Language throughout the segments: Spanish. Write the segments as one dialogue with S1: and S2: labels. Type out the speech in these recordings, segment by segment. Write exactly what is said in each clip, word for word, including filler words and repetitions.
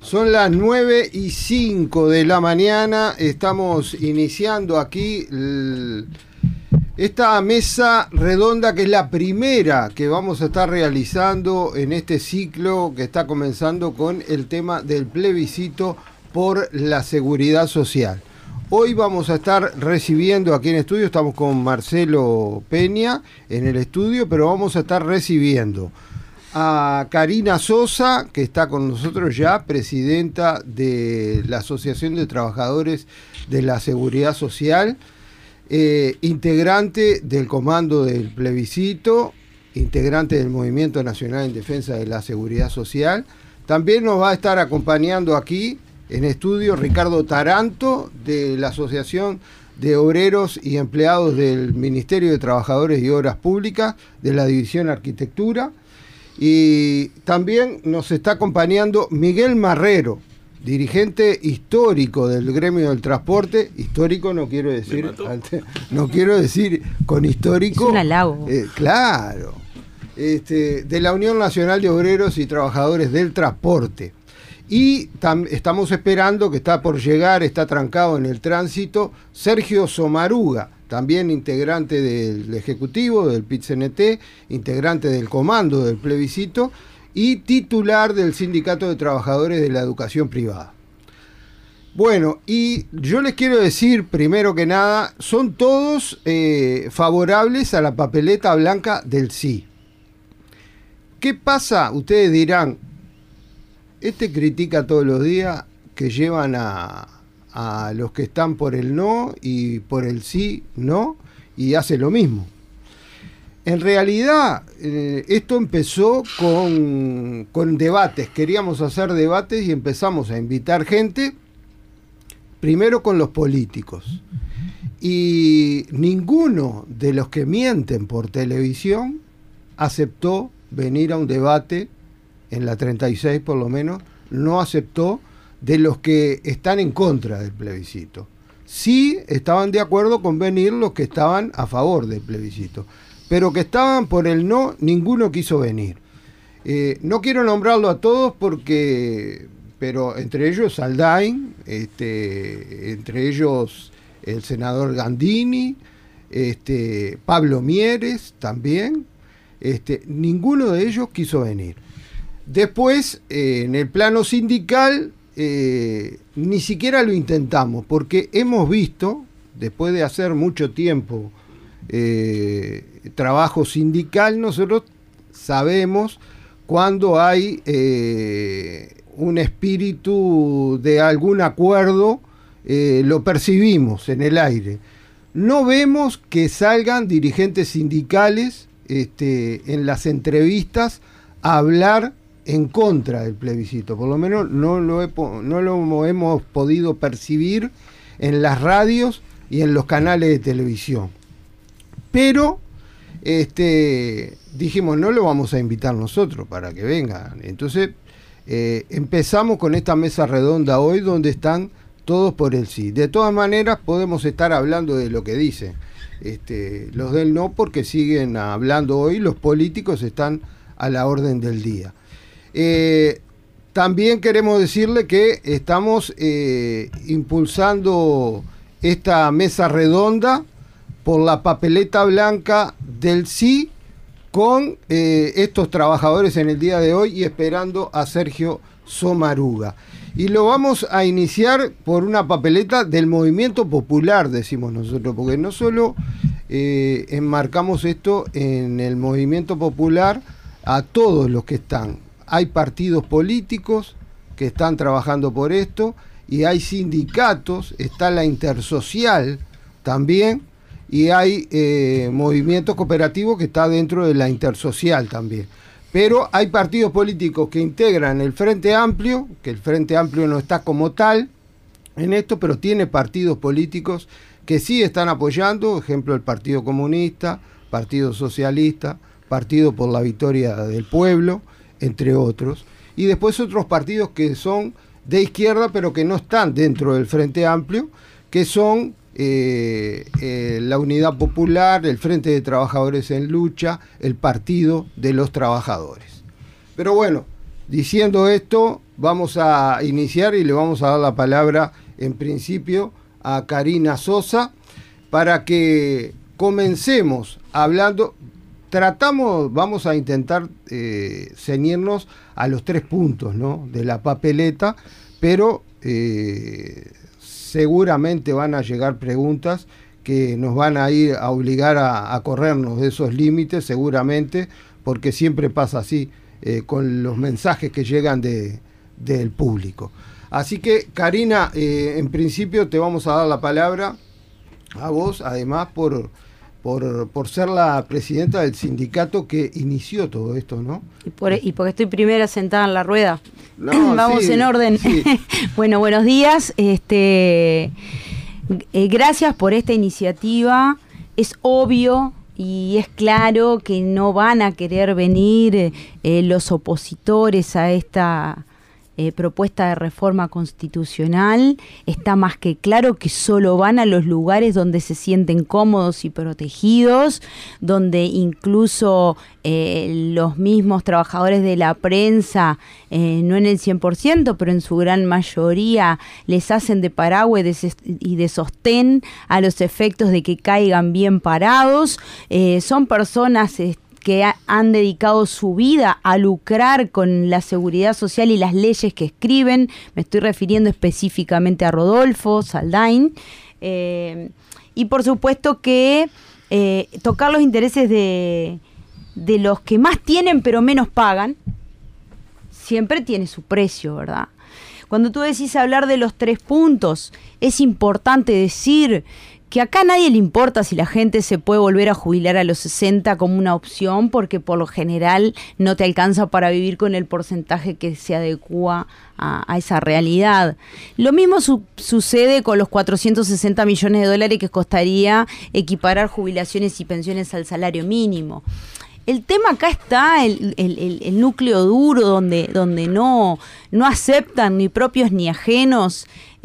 S1: Son las nueve y cinco de la mañana, estamos iniciando aquí el, esta mesa redonda que es la primera que vamos a estar realizando en este ciclo que está comenzando con el tema del plebiscito por la seguridad social. Hoy vamos a estar recibiendo aquí en estudio, estamos con Marcelo Peña en el estudio, pero vamos a estar recibiendo a Karina Sosa, que está con nosotros ya, presidenta de la Asociación de Trabajadores de la Seguridad Social, eh, integrante del Comando del Plebiscito, integrante del Movimiento Nacional en Defensa de la Seguridad Social. También nos va a estar acompañando aquí en estudio Ricardo Taranto, de la Asociación de Obreros y Empleados del Ministerio de Trabajadores y Obras Públicas, de la División Arquitectura. Y también nos está acompañando Miguel Marrero, dirigente histórico del gremio del transporte. Histórico no quiero decir, no quiero decir con histórico.
S2: Es un halago.
S1: Eh, claro. Este, de la Unión Nacional de Obreros y Trabajadores del Transporte. Y tam, estamos esperando, que está por llegar, está trancado en el tránsito, Sergio Somaruga, también integrante del Ejecutivo, del P I T C N T, integrante del Comando del Plebiscito y titular del Sindicato de Trabajadores de la Educación Privada. Bueno, y yo les quiero decir, primero que nada, son todos eh, favorables a la papeleta blanca del sí. ¿Qué pasa? Ustedes dirán, este critica todos los días que llevan a... a los que están por el no y por el sí, no, y hace lo mismo. En realidad, eh, esto empezó con, con debates, queríamos hacer debates y empezamos a invitar gente, primero con los políticos, y ninguno de los que mienten por televisión aceptó venir a un debate, en la treinta y seis por lo menos, no aceptó, de los que están en contra del plebiscito. Sí estaban de acuerdo con venir los que estaban a favor del plebiscito, pero que estaban por el no, ninguno quiso venir. Eh, no quiero nombrarlo a todos porque, pero entre ellos Saldain, este, entre ellos el senador Gandini, este, Pablo Mieres también, este, ninguno de ellos quiso venir. Después, eh, en el plano sindical, Eh, ni siquiera lo intentamos, porque hemos visto, después de hacer mucho tiempo eh, trabajo sindical, nosotros sabemos cuando hay eh, un espíritu de algún acuerdo, eh, lo percibimos en el aire. No vemos que salgan dirigentes sindicales este, en las entrevistas a hablar en contra del plebiscito, por lo menos no lo, he, no lo hemos podido percibir en las radios y en los canales de televisión. Pero este, dijimos, no lo vamos a invitar nosotros para que vengan. Entonces eh, empezamos con esta mesa redonda hoy donde están todos por el sí. De todas maneras podemos estar hablando de lo que dicen este, los del no, porque siguen hablando hoy, los políticos están a la orden del día. Eh, también queremos decirle que estamos eh, impulsando esta mesa redonda por la papeleta blanca del sí con eh, estos trabajadores en el día de hoy y esperando a Sergio Somaruga. Y lo vamos a iniciar por una papeleta del movimiento popular, decimos nosotros, porque no solo eh, enmarcamos esto en el movimiento popular a todos los que están. Hay partidos políticos que están trabajando por esto y hay sindicatos, está la Intersocial también y hay eh, movimientos cooperativos que está dentro de la Intersocial también. Pero hay partidos políticos que integran el Frente Amplio, que el Frente Amplio no está como tal en esto, pero tiene partidos políticos que sí están apoyando, ejemplo el Partido Comunista, Partido Socialista, Partido por la Victoria del Pueblo, entre otros, y después otros partidos que son de izquierda pero que no están dentro del Frente Amplio, que son eh, eh, la Unidad Popular, el Frente de Trabajadores en Lucha, el Partido de los Trabajadores. Pero bueno, diciendo esto, vamos a iniciar y le vamos a dar la palabra en principio a Karina Sosa para que comencemos hablando. Tratamos, vamos a intentar eh, ceñirnos a los tres puntos, ¿no?, de la papeleta, pero eh, seguramente van a llegar preguntas que nos van a ir a obligar a, a corrernos de esos límites, seguramente, porque siempre pasa así eh, con los mensajes que llegan de, del público. Así que, Karina, eh, en principio te vamos a dar la palabra a vos, además por, por, por ser la presidenta del sindicato que inició todo esto, ¿no?
S2: Y, por, y porque estoy primera sentada en la rueda.
S1: No,
S2: Vamos
S1: sí,
S2: en orden.
S1: Sí.
S2: Bueno, buenos días. Este, eh, gracias por esta iniciativa. Es obvio y es claro que no van a querer venir eh, los opositores a esta Eh, propuesta de reforma constitucional. Está más que claro que solo van a los lugares donde se sienten cómodos y protegidos, donde incluso eh, los mismos trabajadores de la prensa, eh, no en el cien por ciento, pero en su gran mayoría, les hacen de paraguas y de sostén a los efectos de que caigan bien parados. Eh, son personas este, que ha, han dedicado su vida a lucrar con la seguridad social y las leyes que escriben. Me estoy refiriendo específicamente a Rodolfo Saldain. Eh, y por supuesto que eh, tocar los intereses de, de los que más tienen pero menos pagan, siempre tiene su precio, ¿verdad? Cuando tú decís hablar de los tres puntos, es importante decir que acá a nadie le importa si la gente se puede volver a jubilar a los sesenta como una opción, porque por lo general no te alcanza para vivir con el porcentaje que se adecua a, a esa realidad. Lo mismo su, sucede con los cuatrocientos sesenta millones de dólares que costaría equiparar jubilaciones y pensiones al salario mínimo. El tema acá está, el, el, el, el núcleo duro, donde, donde no, no aceptan ni propios ni ajenos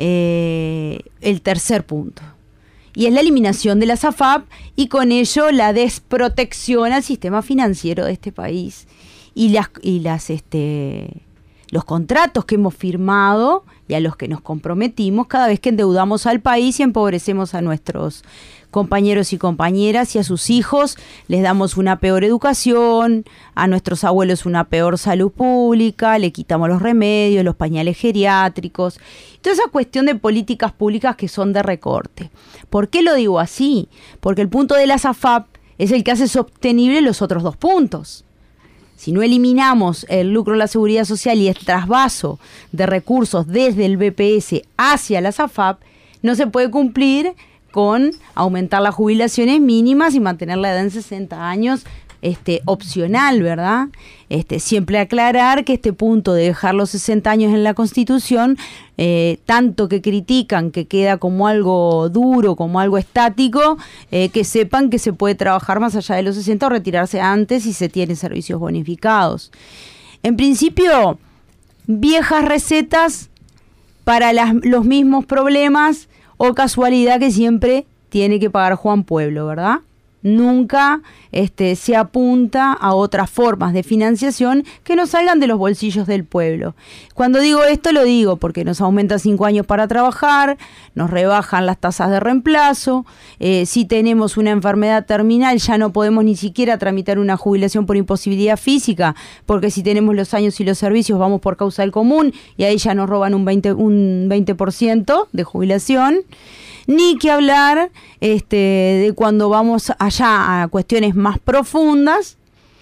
S2: eh, el tercer punto. Y es la eliminación de las A F A P y con ello la desprotección al sistema financiero de este país. Y las, y las este, los contratos que hemos firmado y a los que nos comprometimos cada vez que endeudamos al país y empobrecemos a nuestros compañeros y compañeras y a sus hijos, les damos una peor educación, a nuestros abuelos una peor salud pública, le quitamos los remedios, los pañales geriátricos, toda esa cuestión de políticas públicas que son de recorte. ¿Por qué lo digo así? Porque el punto de las A F A P es el que hace sostenible los otros dos puntos. Si no eliminamos el lucro de la seguridad social y el trasvaso de recursos desde el B P S hacia las A F A P, no se puede cumplir con aumentar las jubilaciones mínimas y mantener la edad en sesenta años, este, opcional, ¿verdad? Este, siempre aclarar que este punto de dejar los sesenta años en la Constitución, eh, tanto que critican que queda como algo duro, como algo estático, eh, que sepan que se puede trabajar más allá de los sesenta o retirarse antes si se tienen servicios bonificados. En principio, viejas recetas para las, los mismos problemas, o casualidad que siempre tiene que pagar Juan Pueblo, ¿verdad? Nunca este, se apunta a otras formas de financiación que no salgan de los bolsillos del pueblo. Cuando digo esto lo digo porque nos aumentan cinco años para trabajar, nos rebajan las tasas de reemplazo, eh, si tenemos una enfermedad terminal ya no podemos ni siquiera tramitar una jubilación por imposibilidad física, porque si tenemos los años y los servicios vamos por causal común y ahí ya nos roban un veinte, un veinte por ciento de jubilación. Ni que hablar este, de cuando vamos allá a cuestiones más profundas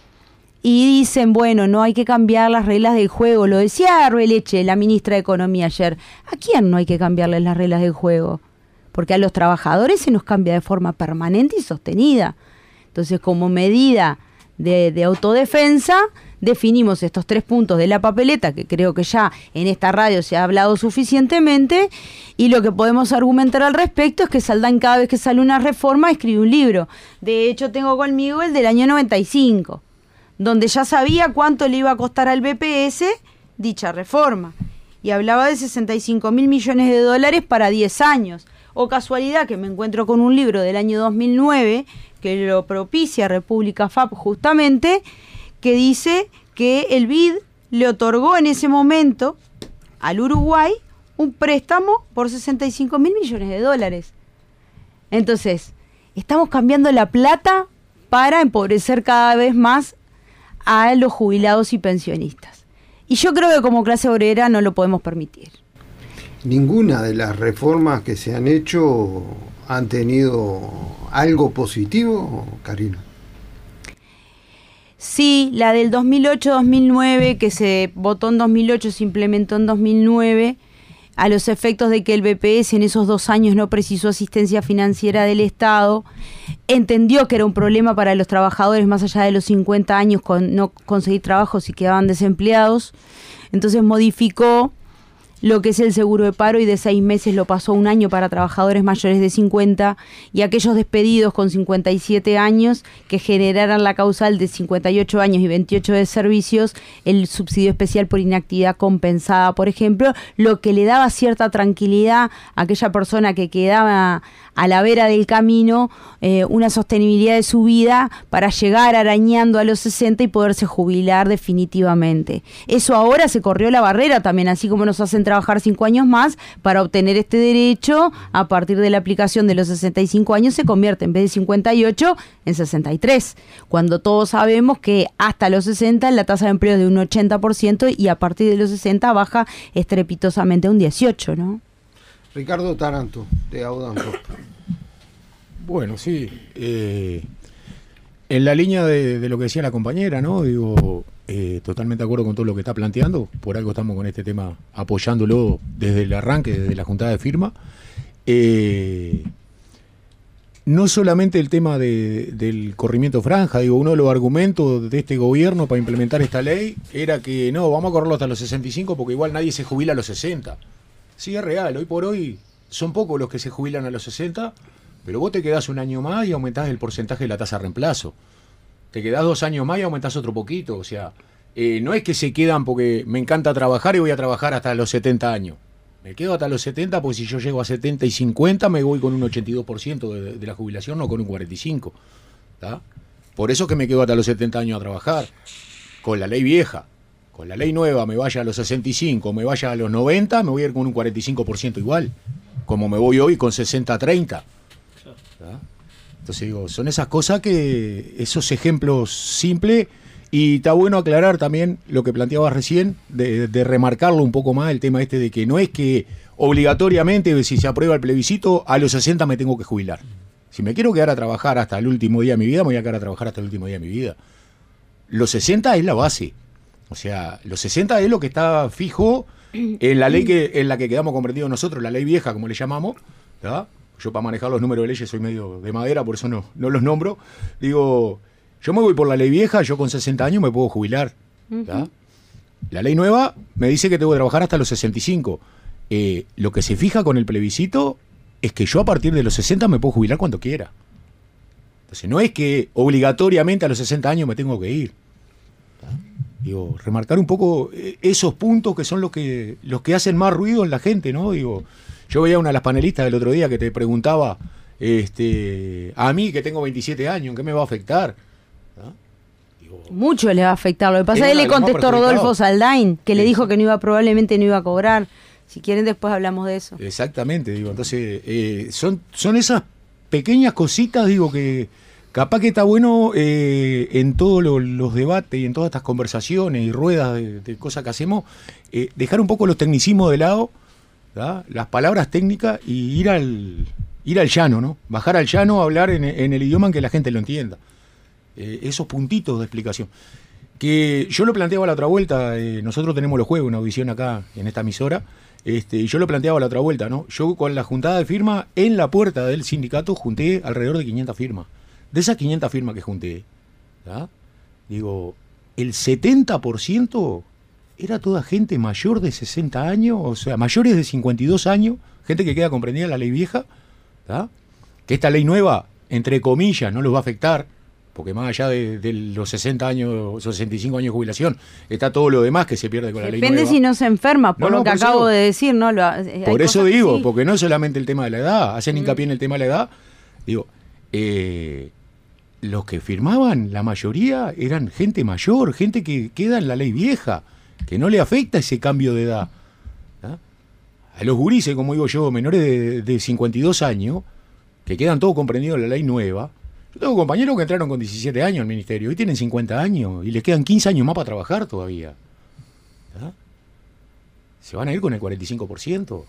S2: y dicen, bueno, no hay que cambiar las reglas del juego. Lo decía Arbeleche, la ministra de Economía ayer. ¿A quién no hay que cambiarles las reglas del juego? Porque a los trabajadores se nos cambia de forma permanente y sostenida. Entonces, como medida de, de autodefensa, definimos estos tres puntos de la papeleta, que creo que ya en esta radio se ha hablado suficientemente, y lo que podemos argumentar al respecto es que Saldain cada vez que sale una reforma escribe un libro. De hecho, tengo conmigo el del año noventa y cinco, donde ya sabía cuánto le iba a costar al B P S dicha reforma, y hablaba de sesenta y cinco mil millones de dólares para diez años. O casualidad que me encuentro con un libro del año dos mil nueve, que lo propicia República F A P justamente, que dice que el B I D le otorgó en ese momento al Uruguay un préstamo por sesenta y cinco mil millones de dólares. Entonces, estamos cambiando la plata para empobrecer cada vez más a los jubilados y pensionistas. Y yo creo que como clase obrera no lo podemos permitir.
S1: ¿Ninguna de las reformas que se han hecho han tenido algo positivo, Karina?
S2: Sí, la del dos mil ocho dos mil nueve, que se votó en dos mil ocho, se implementó en dos mil nueve, a los efectos de que el B P S en esos dos años no precisó asistencia financiera del Estado, entendió que era un problema para los trabajadores más allá de los cincuenta años con no conseguir trabajo si quedaban desempleados, entonces modificó lo que es el seguro de paro y de seis meses lo pasó a un año para trabajadores mayores de cincuenta y aquellos despedidos con cincuenta y siete años que generaran la causal de cincuenta y ocho años y veintiocho de servicios, el subsidio especial por inactividad compensada, por ejemplo, lo que le daba cierta tranquilidad a aquella persona que quedaba a la vera del camino, eh, una sostenibilidad de su vida para llegar arañando a los sesenta y poderse jubilar definitivamente. Eso ahora se corrió la barrera también, así como nos hacen trabajar cinco años más para obtener este derecho, a partir de la aplicación de los sesenta y cinco años se convierte en vez de cincuenta y ocho en sesenta y tres, cuando todos sabemos que hasta los sesenta la tasa de empleo es de un ochenta por ciento y a partir de los sesenta baja estrepitosamente a un dieciocho, ¿no?
S1: Ricardo Taranto, de Audanco.
S3: Bueno, sí. Eh, en la línea de, de lo que decía la compañera, ¿no? Digo, eh, totalmente de acuerdo con todo lo que está planteando. Por algo estamos con este tema apoyándolo desde el arranque, desde la juntada de firma. Eh, no solamente el tema de, del corrimiento franja, digo, uno de los argumentos de este gobierno para implementar esta ley era que no, vamos a correrlo hasta los sesenta y cinco porque igual nadie se jubila a los sesenta. Sí, es real, hoy por hoy son pocos los que se jubilan a los sesenta, pero vos te quedás un año más y aumentás el porcentaje de la tasa de reemplazo. Te quedás dos años más y aumentás otro poquito, o sea, eh, no es que se quedan porque me encanta trabajar y voy a trabajar hasta los setenta años. Me quedo hasta los setenta porque si yo llego a setenta y cincuenta me voy con un ochenta y dos por ciento de, de la jubilación, no con un cuarenta y cinco por ciento. ¿Tá? Por eso que me quedo hasta los setenta años a trabajar, con la ley vieja. Con la ley nueva me vaya a los sesenta y cinco, me vaya a los noventa, me voy a ir con un cuarenta y cinco por ciento igual, como me voy hoy con sesenta a treinta. ¿Tá? Entonces digo, son esas cosas que, esos ejemplos simples, y está bueno aclarar también lo que planteabas recién, de, de remarcarlo un poco más, el tema este de que no es que obligatoriamente, si se aprueba el plebiscito, a los sesenta me tengo que jubilar. Si me quiero quedar a trabajar hasta el último día de mi vida, me voy a quedar a trabajar hasta el último día de mi vida. Los sesenta es la base. O sea, los sesenta es lo que está fijo en la ley que en la que quedamos comprendidos nosotros, la ley vieja, como le llamamos, ¿verdad? Yo para manejar los números de leyes soy medio de madera, por eso no, no los nombro. Digo, yo me voy por la ley vieja, yo con sesenta años me puedo jubilar, ¿verdad? Uh-huh. La ley nueva me dice que tengo que trabajar hasta los sesenta y cinco. Eh, lo que se fija con el plebiscito es que yo a partir de los sesenta me puedo jubilar cuando quiera. Entonces no es que obligatoriamente a los sesenta años me tengo que ir. ¿Verdad? Digo, remarcar un poco esos puntos que son los que los que hacen más ruido en la gente, ¿no? Digo, yo veía a una de las panelistas del otro día que te preguntaba, este, a mí que tengo veintisiete años, ¿en qué me va a afectar? ¿Ah? Digo,
S2: mucho le va a afectar. Lo que pasa es que le contestó Rodolfo Saldain, que le dijo que no iba, probablemente no iba a cobrar. Si quieren después hablamos de eso.
S3: Exactamente, digo, entonces eh, son, son esas pequeñas cositas, digo, que capaz que está bueno eh, en todos lo, los debates y en todas estas conversaciones y ruedas de, de cosas que hacemos, eh, dejar un poco los tecnicismos de lado, ¿verdad? Las palabras técnicas y ir al ir al llano, ¿no? Bajar al llano, hablar en, en el idioma en que la gente lo entienda. Eh, esos puntitos de explicación. Que yo lo planteaba a la otra vuelta, eh, nosotros tenemos los jueves, una audición acá en esta emisora, este, y yo lo planteaba a la otra vuelta, ¿no? Yo con la juntada de firmas en la puerta del sindicato junté alrededor de quinientas firmas. De esas quinientas firmas que junté, ¿verdad? Digo, el setenta por ciento era toda gente mayor de sesenta años, o sea, mayores de cincuenta y dos años, gente que queda comprendida en la ley vieja, ¿verdad? Que esta ley nueva, entre comillas, no los va a afectar, porque más allá de, de los sesenta años, sesenta y cinco años de jubilación, está todo lo demás que se pierde con la ley nueva.
S2: Depende si no se enferma, por
S3: no,
S2: lo
S3: no,
S2: que
S3: por
S2: acabo
S3: eso,
S2: de decir, ¿no? Lo,
S3: por eso digo,
S2: sí.
S3: Porque no es solamente el tema de la edad, hacen
S2: Mm.
S3: hincapié en el tema de la edad, digo, eh... los que firmaban, la mayoría, eran gente mayor, gente que queda en la ley vieja, que no le afecta ese cambio de edad. a los gurises, como digo yo, menores de, de cincuenta y dos años, que quedan todos comprendidos en la ley nueva. Yo tengo compañeros que entraron con diecisiete años al ministerio y tienen cincuenta años y les quedan quince años más para trabajar todavía. ¿Ah? Se van a ir con el cuarenta y cinco por ciento.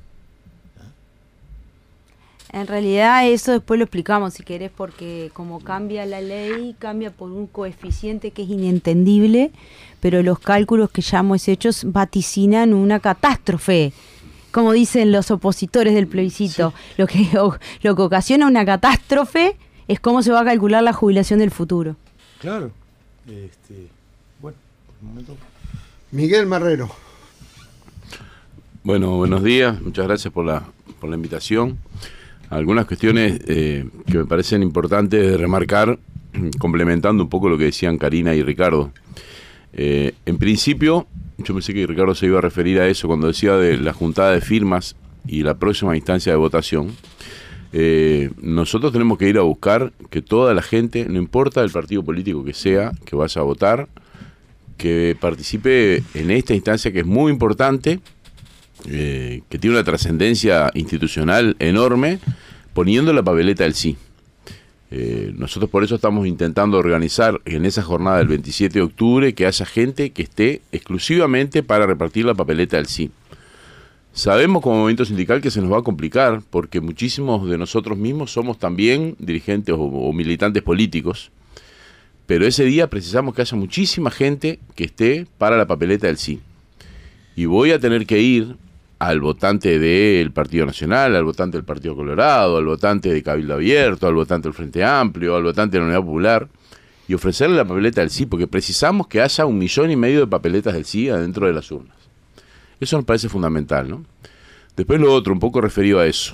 S2: En realidad eso después lo explicamos si querés, porque como cambia la ley, cambia por un coeficiente que es inentendible, pero los cálculos que ya hemos hecho vaticinan una catástrofe, como dicen los opositores del plebiscito. Sí. Lo que, lo que ocasiona una catástrofe es cómo se va a calcular la jubilación del futuro.
S3: Claro. Este, bueno, por un momento.
S1: Miguel Marrero.
S4: Bueno, buenos días, muchas gracias por la, por la invitación. Algunas cuestiones eh, que me parecen importantes de remarcar, complementando un poco lo que decían Karina y Ricardo. Eh, en principio, yo pensé que Ricardo se iba a referir a eso cuando decía de la juntada de firmas y la próxima instancia de votación. Eh, nosotros tenemos que ir a buscar que toda la gente, no importa el partido político que sea, que vaya a votar, que participe en esta instancia que es muy importante, Eh, que tiene una trascendencia institucional enorme, poniendo la papeleta del sí. Eh, nosotros por eso estamos intentando organizar en esa jornada del veintisiete de octubre que haya gente que esté exclusivamente para repartir la papeleta del sí. Sabemos como movimiento sindical que se nos va a complicar porque muchísimos de nosotros mismos somos también dirigentes o, o militantes políticos, pero ese día precisamos que haya muchísima gente que esté para la papeleta del sí. Y voy a tener que ir al votante del Partido Nacional, al votante del Partido Colorado, al votante de Cabildo Abierto, al votante del Frente Amplio, al votante de la Unidad Popular, y ofrecerle la papeleta del sí, porque precisamos que haya un millón y medio de papeletas del sí adentro de las urnas. Eso nos parece fundamental, ¿no? Después lo otro, un poco referido a eso.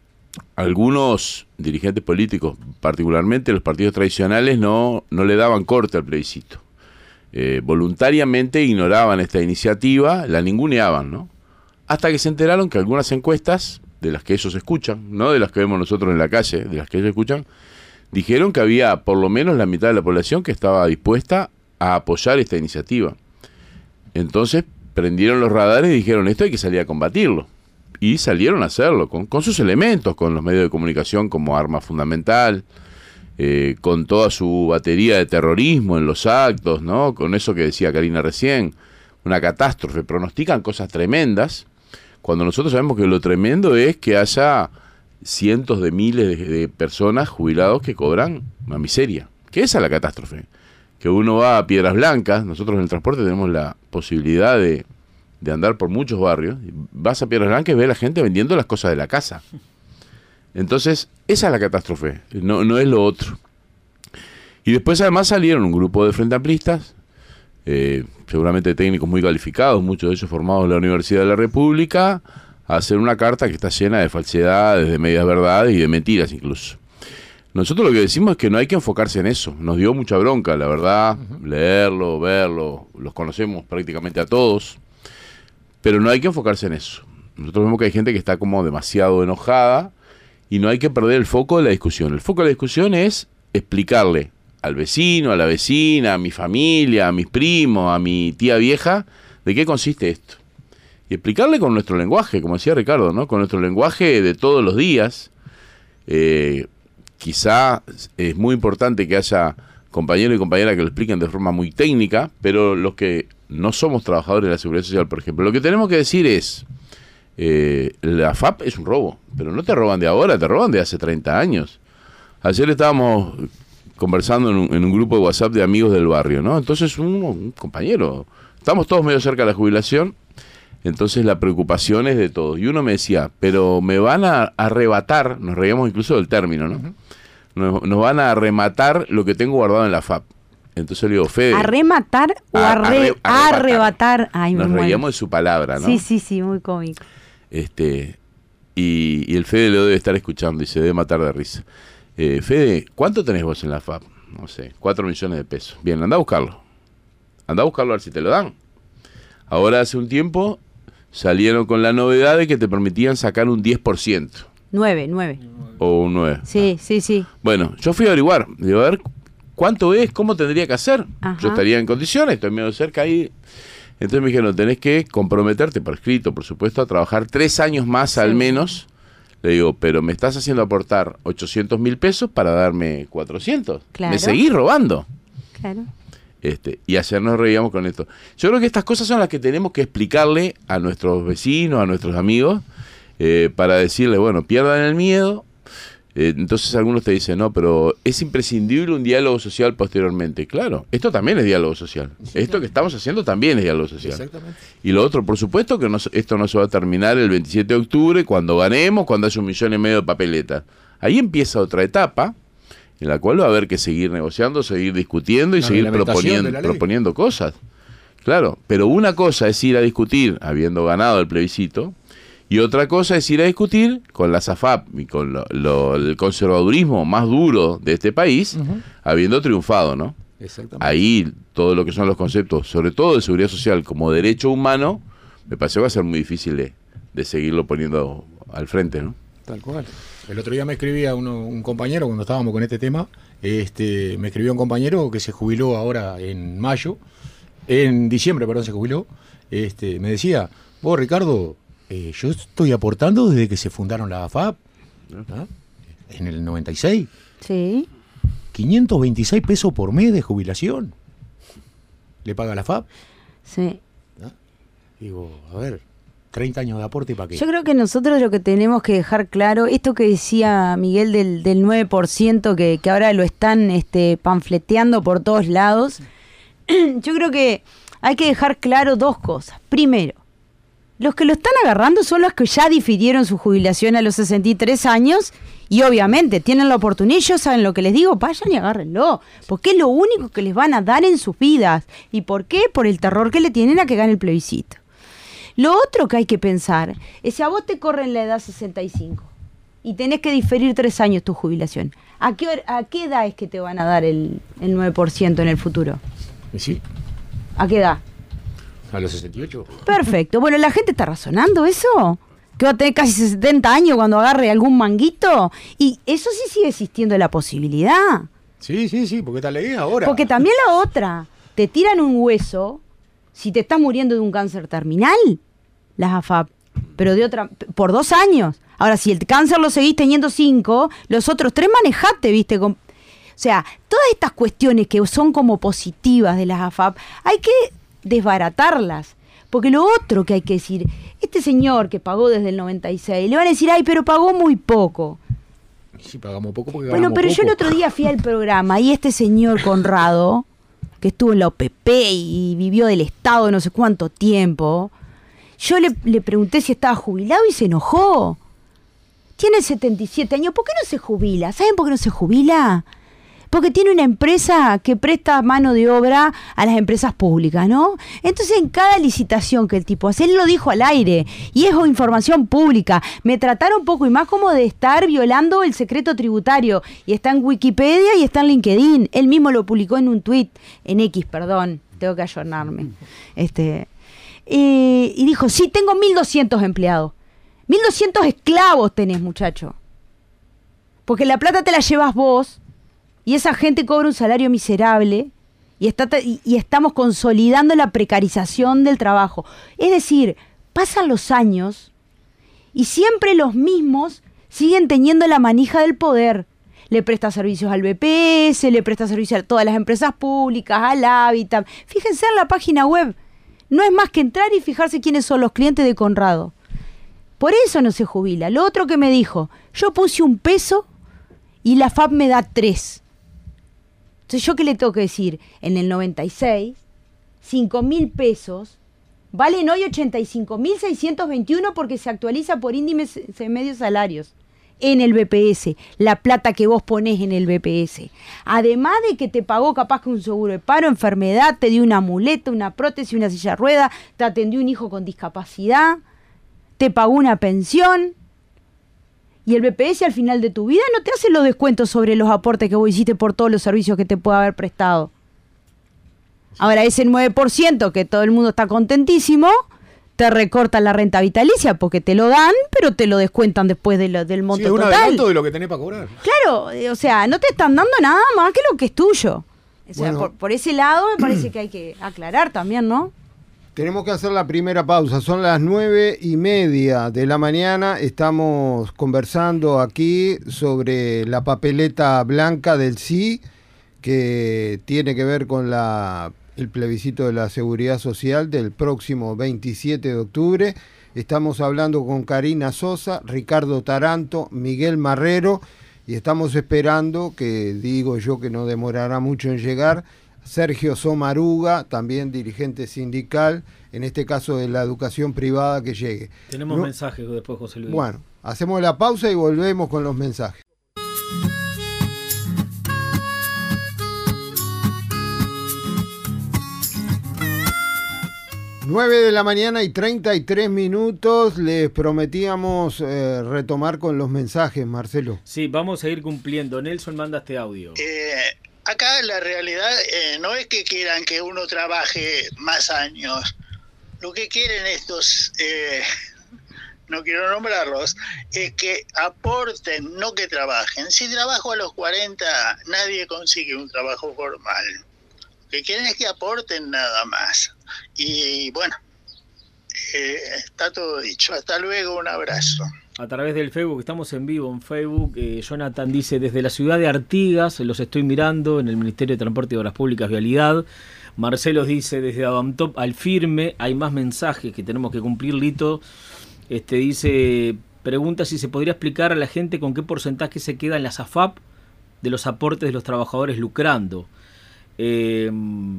S4: Algunos dirigentes políticos, particularmente los partidos tradicionales, no, no le daban corte al plebiscito. Eh, voluntariamente ignoraban esta iniciativa, la ninguneaban, ¿no? Hasta que se enteraron que algunas encuestas, de las que ellos escuchan, no de las que vemos nosotros en la calle, de las que ellos escuchan, dijeron que había por lo menos la mitad de la población que estaba dispuesta a apoyar esta iniciativa. Entonces prendieron los radares y dijeron, esto hay que salir a combatirlo. Y salieron a hacerlo, con, con sus elementos, con los medios de comunicación como arma fundamental, eh, con toda su batería de terrorismo en los actos, ¿no? Con eso que decía Karina recién, una catástrofe, pronostican cosas tremendas, cuando nosotros sabemos que lo tremendo es que haya cientos de miles de, de personas jubilados que cobran una miseria, que esa es la catástrofe, que uno va a Piedras Blancas, nosotros en el transporte tenemos la posibilidad de, de andar por muchos barrios, vas a Piedras Blancas y ves a la gente vendiendo las cosas de la casa. Entonces, esa es la catástrofe, no, no es lo otro. Y después además salieron un grupo de frente amplistas, eh, seguramente técnicos muy calificados, muchos de ellos formados en la Universidad de la República, a hacer una carta que está llena de falsedades, de medias verdades y de mentiras incluso. Nosotros lo que decimos es que no hay que enfocarse en eso, nos dio mucha bronca, la verdad, uh-huh. leerlo, verlo, los conocemos prácticamente a todos, pero no hay que enfocarse en eso. Nosotros vemos que hay gente que está como demasiado enojada, y no hay que perder el foco de la discusión. El foco de la discusión es explicarle al vecino, a la vecina, a mi familia, a mis primos, a mi tía vieja, de qué consiste esto. Y explicarle con nuestro lenguaje, como decía Ricardo, ¿no? Con nuestro lenguaje de todos los días. Eh, quizá es muy importante que haya compañeros y compañeras que lo expliquen de forma muy técnica, pero los que no somos trabajadores de la Seguridad Social, por ejemplo, lo que tenemos que decir es, eh, la F A P es un robo, pero no te roban de ahora, te roban de hace treinta años. Ayer estábamos conversando en un, en un grupo de WhatsApp de amigos del barrio, ¿no? Entonces un, un compañero, estamos todos medio cerca de la jubilación, entonces la preocupación es de todos. Y uno me decía, pero me van a arrebatar, nos reíamos incluso del término, ¿no? Uh-huh. Nos, nos van a arrematar lo que tengo guardado en la F A P. Entonces le digo, Fede...
S2: ¿Arrematar o a, arre, arre, arrebatar? arrebatar. Ay,
S4: nos
S2: me
S4: reíamos
S2: muero.
S4: de su palabra, ¿no?
S2: Sí, sí, sí, muy cómico.
S4: Este, y, y el Fede lo debe estar escuchando y se debe matar de risa. Eh, Fede, ¿cuánto tenés vos en la F A P? No sé, cuatro millones de pesos. Bien, anda a buscarlo. Anda a buscarlo a ver si te lo dan. Ahora hace un tiempo salieron con la novedad de que te permitían sacar un diez por ciento.
S2: nueve, nueve.
S4: O un nueve.
S2: Sí, sí, sí.
S4: Bueno, yo fui a averiguar. Digo, a ver, ¿cuánto es? ¿Cómo tendría que hacer?
S2: Ajá.
S4: Yo estaría en condiciones, estoy medio cerca ahí. Entonces me dijeron, tenés que comprometerte por escrito, por supuesto, a trabajar tres años más sí. al menos. Le digo, pero me estás haciendo aportar ochocientos mil pesos para darme cuatrocientos. Claro. Me seguís robando.
S2: Claro.
S4: Este, y ayer nos reíamos con esto. Yo creo que estas cosas son las que tenemos que explicarle a nuestros vecinos, a nuestros amigos, eh, para decirle, bueno, pierdan el miedo. Eh, entonces algunos te dicen, no, pero es imprescindible un diálogo social posteriormente. Claro, esto también es diálogo social. Sí, esto claro. que estamos haciendo también es diálogo social. Exactamente. Y lo otro, por supuesto, que no, esto no se va a terminar el veintisiete de octubre, cuando ganemos, cuando haya un millón y medio de papeletas. Ahí empieza otra etapa, en la cual va a haber que seguir negociando, seguir discutiendo y la seguir proponiendo, proponiendo cosas. Claro, pero una cosa es ir a discutir habiendo ganado el plebiscito, y otra cosa es ir a discutir con la SAFAP y con lo, lo, el conservadurismo más duro de este país, uh-huh. habiendo triunfado, ¿no? Exactamente. Ahí todo lo que son los conceptos, sobre todo de seguridad social como derecho humano, me parece que va a ser muy difícil de, de seguirlo poniendo al frente, ¿no?
S3: Tal cual. El otro día me escribía uno, un compañero, cuando estábamos con este tema, este, me escribió un compañero que se jubiló ahora en mayo, en diciembre, perdón, se jubiló, este, me decía, vos, Ricardo, Eh, yo estoy aportando desde que se fundaron la A F A P, ¿no? En el noventa y seis.
S2: Sí.
S3: quinientos veintiséis pesos por mes de jubilación. ¿Le paga la A F A P?
S2: Sí.
S3: ¿No? Digo, a ver, treinta años de aporte, ¿para qué?
S2: Yo creo que nosotros lo que tenemos que dejar claro, esto que decía Miguel del, del nueve por ciento que, que ahora lo están este, panfleteando por todos lados, yo creo que hay que dejar claro dos cosas. Primero, los que lo están agarrando son los que ya difirieron su jubilación a los sesenta y tres años y obviamente tienen la oportunidad, ellos saben lo que les digo, vayan y agárrenlo, porque es lo único que les van a dar en sus vidas. ¿Y por qué? Por el terror que le tienen a que gane el plebiscito. Lo otro que hay que pensar es si a vos te corren la edad sesenta y cinco y tenés que diferir tres años tu jubilación, ¿a qué, a qué edad es que te van a dar el, el nueve por ciento en el futuro?
S3: Sí.
S2: ¿A qué edad?
S3: A los sesenta y ocho.
S2: Perfecto. Bueno, ¿la gente está razonando eso? ¿Que va a tener casi setenta años cuando agarre algún manguito? Y eso sí sigue existiendo la posibilidad.
S3: Sí, sí, sí, porque está ley ahora.
S2: Porque también la otra, te tiran un hueso si te estás muriendo de un cáncer terminal, las A F A P, pero de otra, por dos años. Ahora, si el cáncer lo seguís teniendo cinco, los otros tres manejate, ¿viste? Con, o sea, todas estas cuestiones que son como positivas de las A F A P, hay que desbaratarlas, porque lo otro que hay que decir, este señor que pagó desde el noventa y seis, le van a decir, ay, pero pagó muy poco.
S3: Sí, pagamos poco porque
S2: bueno, pero
S3: poco.
S2: Yo el otro día fui al programa y este señor Conrado, que estuvo en la O P P y vivió del Estado no sé cuánto tiempo, yo le, le pregunté si estaba jubilado y se enojó. Tiene setenta y siete años, ¿por qué no se jubila? ¿Saben por qué no se jubila? Porque tiene una empresa que presta mano de obra a las empresas públicas, ¿no? Entonces, en cada licitación que el tipo hace, él lo dijo al aire, y es información pública, me trataron poco y más como de estar violando el secreto tributario, y está en Wikipedia y está en LinkedIn, él mismo lo publicó en un tuit, en X, perdón, tengo que ayornarme, este, eh, y dijo, sí, tengo mil doscientos empleados, mil doscientos esclavos tenés, muchacho, porque la plata te la llevas vos, y esa gente cobra un salario miserable y, está, y, y estamos consolidando la precarización del trabajo. Es decir, pasan los años y siempre los mismos siguen teniendo la manija del poder. Le presta servicios al B P S, le presta servicios a todas las empresas públicas, al Hábitat. Fíjense en la página web. No es más que entrar y fijarse quiénes son los clientes de Conrado. Por eso no se jubila. Lo otro que me dijo, yo puse un peso y la F A P me da tres. Entonces, ¿yo qué le tengo que decir? En el noventa y seis, cinco mil pesos valen hoy ochenta y cinco mil seiscientos veintiuno porque se actualiza por índice de medios salarios en el B P S, la plata que vos ponés en el B P S. Además de que te pagó capaz que un seguro de paro, enfermedad, te dio una muleta, una prótesis, una silla de ruedas, te atendió un hijo con discapacidad, te pagó una pensión. Y el B P S al final de tu vida no te hace los descuentos sobre los aportes que vos hiciste por todos los servicios que te pueda haber prestado. Ahora, ese nueve por ciento que todo el mundo está contentísimo, te recortan la renta vitalicia porque te lo dan, pero te lo descuentan después de lo, del monto
S3: sí, es un
S2: total.
S3: adelanto de lo que tenés para cobrar.
S2: Claro, o sea, no te están dando nada más que lo que es tuyo. O sea,
S1: Bueno.
S2: por, por ese lado me parece que hay que aclarar también, ¿no?
S1: Tenemos que hacer la primera pausa, son las nueve y media de la mañana, estamos conversando aquí sobre la papeleta blanca del sí, que tiene que ver con la, el plebiscito de la Seguridad Social del próximo veintisiete de octubre. Estamos hablando con Karina Sosa, Ricardo Taranto, Miguel Marrero, y estamos esperando, que digo yo que no demorará mucho en llegar, Sergio Somaruga, también dirigente sindical, en este caso de la educación privada, que llegue.
S5: Tenemos
S1: no,
S5: mensajes después, José Luis.
S1: Bueno, hacemos la pausa y volvemos con los mensajes. nueve de la mañana y treinta y tres minutos, les prometíamos eh, retomar con los mensajes, Marcelo.
S5: Sí, vamos a ir cumpliendo. Nelson manda este audio.
S6: Eh, acá la realidad eh, no es que quieran que uno trabaje más años. Lo que quieren estos, eh, no quiero nombrarlos, es que aporten, no que trabajen. Si trabajo a los cuarenta, nadie consigue un trabajo formal. Lo que quieren es que aporten nada más. Y bueno, eh, está todo dicho. Hasta luego, un abrazo.
S5: A través del Facebook, estamos en vivo en Facebook, eh, Jonathan dice, desde la ciudad de Artigas, los estoy mirando en el Ministerio de Transporte y Obras Públicas, Vialidad. Marcelo dice, desde Adamtop al firme, hay más mensajes que tenemos que cumplir. Lito este, dice, pregunta si se podría explicar a la gente con qué porcentaje se quedan las A F A P de los aportes de los trabajadores lucrando. Eh,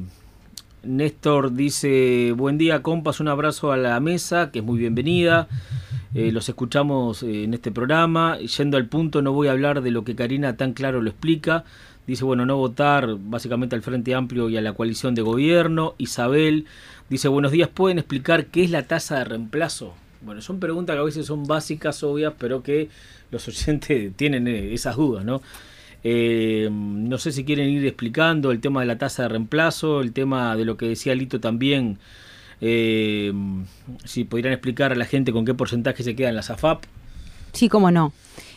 S5: Néstor dice, buen día compas, un abrazo a la mesa, que es muy bienvenida. Eh, los escuchamos eh, en este programa. Yendo al punto, no voy a hablar de lo que Karina tan claro lo explica. Dice, bueno, no votar básicamente al Frente Amplio y a la coalición de gobierno. Isabel dice, buenos días, ¿pueden explicar qué es la tasa de reemplazo? Bueno, son preguntas que a veces son básicas, obvias, pero que los oyentes tienen eh, esas dudas, ¿no? Eh, no sé si quieren ir explicando el tema de la tasa de reemplazo, el tema de lo que decía Lito también, eh, si podrían explicar a la gente con qué porcentaje se quedan las A F A P.
S2: Sí, cómo no.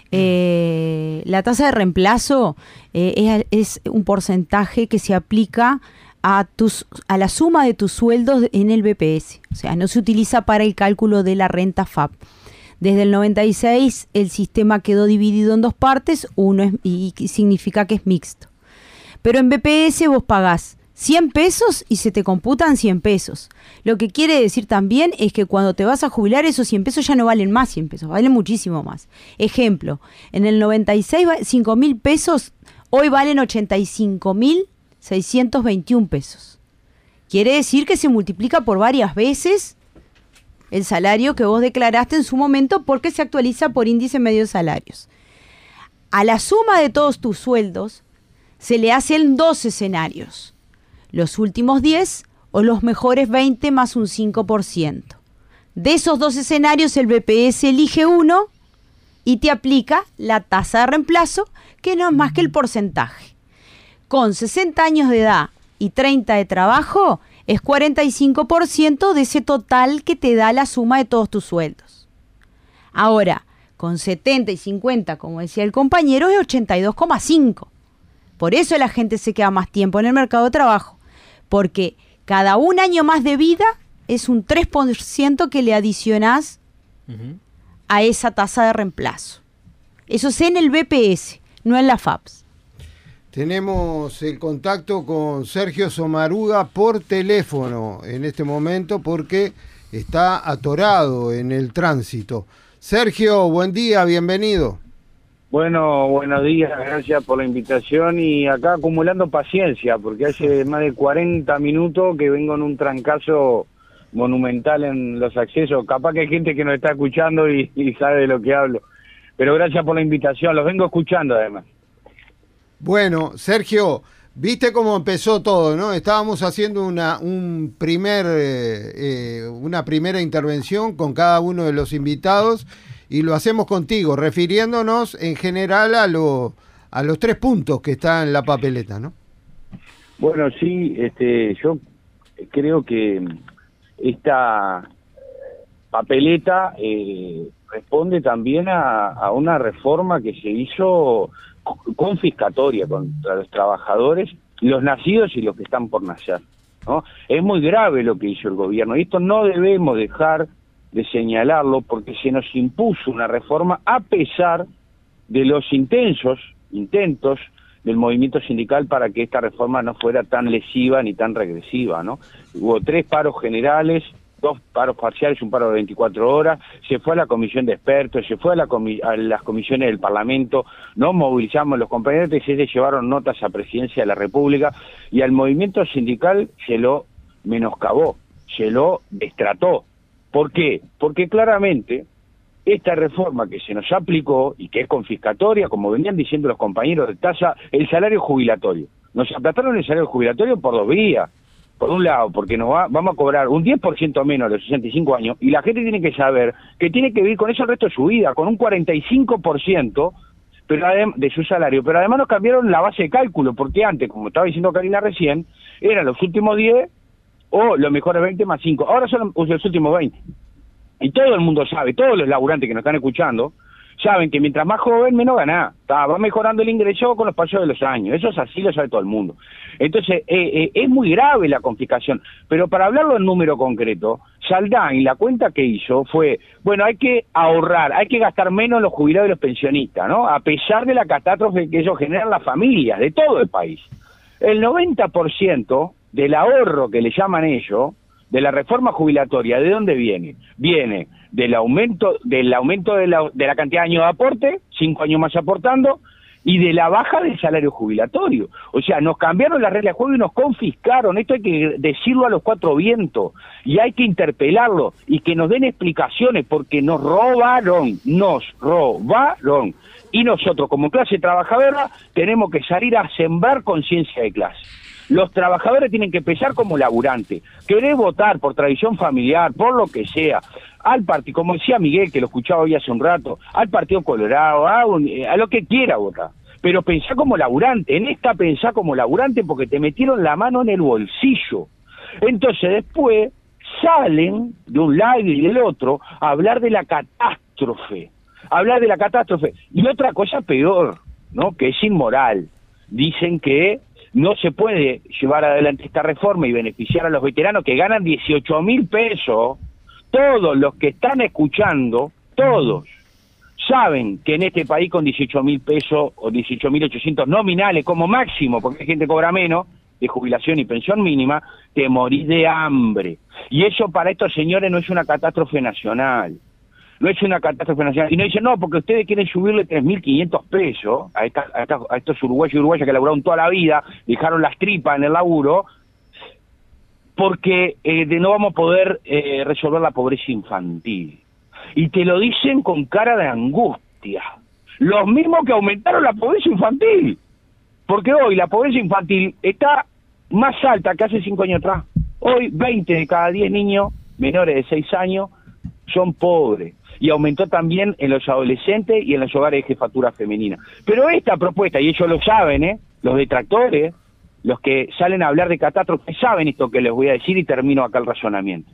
S2: Eh, la tasa de reemplazo eh, es, es un porcentaje que se aplica a, tus, a la suma de tus sueldos en el B P S. O sea, no se utiliza para el cálculo de la renta F A P. Desde el noventa y seis el sistema quedó dividido en dos partes, uno es, y significa que es mixto. Pero en B P S vos pagás cien pesos y se te computan cien pesos. Lo que quiere decir también es que cuando te vas a jubilar esos cien pesos ya no valen más cien pesos, valen muchísimo más. Ejemplo, en el noventa y seis cinco mil pesos, hoy valen ochenta y cinco mil seiscientos veintiún pesos. Quiere decir que se multiplica por varias veces el salario que vos declaraste en su momento, porque se actualiza por índice medio de salarios. A la suma de todos tus sueldos se le hacen dos escenarios. Los últimos diez o los mejores veinte más un cinco por ciento. De esos dos escenarios el B P S elige uno y te aplica la tasa de reemplazo, que no es más que el porcentaje. Con sesenta años de edad y treinta de trabajo, es cuarenta y cinco por ciento de ese total que te da la suma de todos tus sueldos. Ahora, con setenta y cincuenta, como decía el compañero, es ochenta y dos coma cinco. Por eso la gente se queda más tiempo en el mercado de trabajo, porque cada un año más de vida es un tres por ciento que le adicionás uh-huh. a esa tasa de reemplazo. Eso es en el B P S, no en la F A P S.
S1: Tenemos el contacto con Sergio Somaruga por teléfono en este momento porque está atorado en el tránsito. Sergio, buen día, bienvenido.
S7: Bueno, buenos días, gracias por la invitación y acá acumulando paciencia porque hace más de cuarenta minutos que vengo en un trancazo monumental en los accesos. Capaz que hay gente que nos está escuchando y, y sabe de lo que hablo, pero gracias por la invitación, los vengo escuchando además.
S1: Bueno, Sergio, viste cómo empezó todo, ¿no? Estábamos haciendo una, un primer, eh, eh, una primera intervención con cada uno de los invitados y lo hacemos contigo, refiriéndonos en general a, lo, a los tres puntos que están en la papeleta, ¿no?
S7: Bueno, sí, este, yo creo que esta papeleta eh, responde también a, a una reforma que se hizo confiscatoria contra los trabajadores, los nacidos y los que están por nacer. ¿no? Es muy grave lo que hizo el gobierno y esto no debemos dejar de señalarlo porque se nos impuso una reforma a pesar de los intensos intentos del movimiento sindical para que esta reforma no fuera tan lesiva ni tan regresiva, ¿no? Hubo tres paros generales, dos paros parciales, un paro de veinticuatro horas, se fue a la comisión de expertos, se fue a, la comi a las comisiones del Parlamento, nos movilizamos los compañeros y se llevaron notas a Presidencia de la República y al movimiento sindical se lo menoscabó, se lo destrató. ¿Por qué? Porque claramente esta reforma que se nos aplicó y que es confiscatoria, como venían diciendo los compañeros de tasa, el salario jubilatorio. Nos aplastaron el salario jubilatorio por dos vías. Por un lado, porque nos va, vamos a cobrar un diez por ciento menos a los sesenta y cinco años y la gente tiene que saber que tiene que vivir con eso el resto de su vida, con un cuarenta y cinco por ciento pero de su salario. Pero además nos cambiaron la base de cálculo, porque antes, como estaba diciendo Karina recién, eran los últimos diez o los mejores veinte más cinco. Ahora son los últimos veinte. Y todo el mundo sabe, todos los laburantes que nos están escuchando, saben que mientras más joven, menos ganá. Va mejorando el ingreso con los pasos de los años. Eso es así, lo sabe todo el mundo. Entonces, eh, eh, es muy grave la confiscación. Pero para hablarlo en número concreto, Saldain, la cuenta que hizo fue, bueno, hay que ahorrar, hay que gastar menos los jubilados y los pensionistas, ¿no? A pesar de la catástrofe que ellos generan las familias de todo el país. El noventa por ciento del ahorro que le llaman ellos, de la reforma jubilatoria, ¿de dónde viene? Viene del aumento del aumento de la, de la cantidad de años de aporte, cinco años más aportando, y de la baja del salario jubilatorio. O sea, nos cambiaron las reglas de juego y nos confiscaron. Esto hay que decirlo a los cuatro vientos, y hay que interpelarlo, y que nos den explicaciones, porque nos robaron, nos robaron. Y nosotros, como clase trabajadora, tenemos que salir a sembrar conciencia de clase. Los trabajadores tienen que empezar como laburantes. Querés votar por tradición familiar, por lo que sea, al partido, como decía Miguel, que lo escuchaba hoy hace un rato, al Partido Colorado, a, un, a lo que quiera votar. Pero pensá como laburante, en esta pensá como laburante porque te metieron la mano en el bolsillo. Entonces después salen de un lado y del otro a hablar de la catástrofe. Hablar de la catástrofe. Y otra cosa peor, ¿no? Que es inmoral. Dicen que no se puede llevar adelante esta reforma y beneficiar a los veteranos que ganan dieciocho mil pesos. Todos los que están escuchando, todos, saben que en este país con dieciocho mil pesos o dieciocho mil ochocientos nominales como máximo, porque hay gente que cobra menos, de jubilación y pensión mínima, te morís de hambre. Y eso para estos señores no es una catástrofe nacional. No es una catástrofe nacional. Y no dicen, no, porque ustedes quieren subirle tres mil quinientos pesos a, esta, a, esta, a estos uruguayos y uruguayas que laburaron toda la vida, dejaron las tripas en el laburo, porque eh, de no vamos a poder eh, resolver la pobreza infantil. Y te lo dicen con cara de angustia. Los mismos que aumentaron la pobreza infantil. Porque hoy la pobreza infantil está más alta que hace cinco años atrás. Hoy veinte de cada diez niños menores de seis años son pobres. Y aumentó también en los adolescentes y en los hogares de jefatura femenina. Pero esta propuesta, y ellos lo saben, ¿eh? Los detractores, los que salen a hablar de catástrofe, saben esto que les voy a decir y termino acá el razonamiento.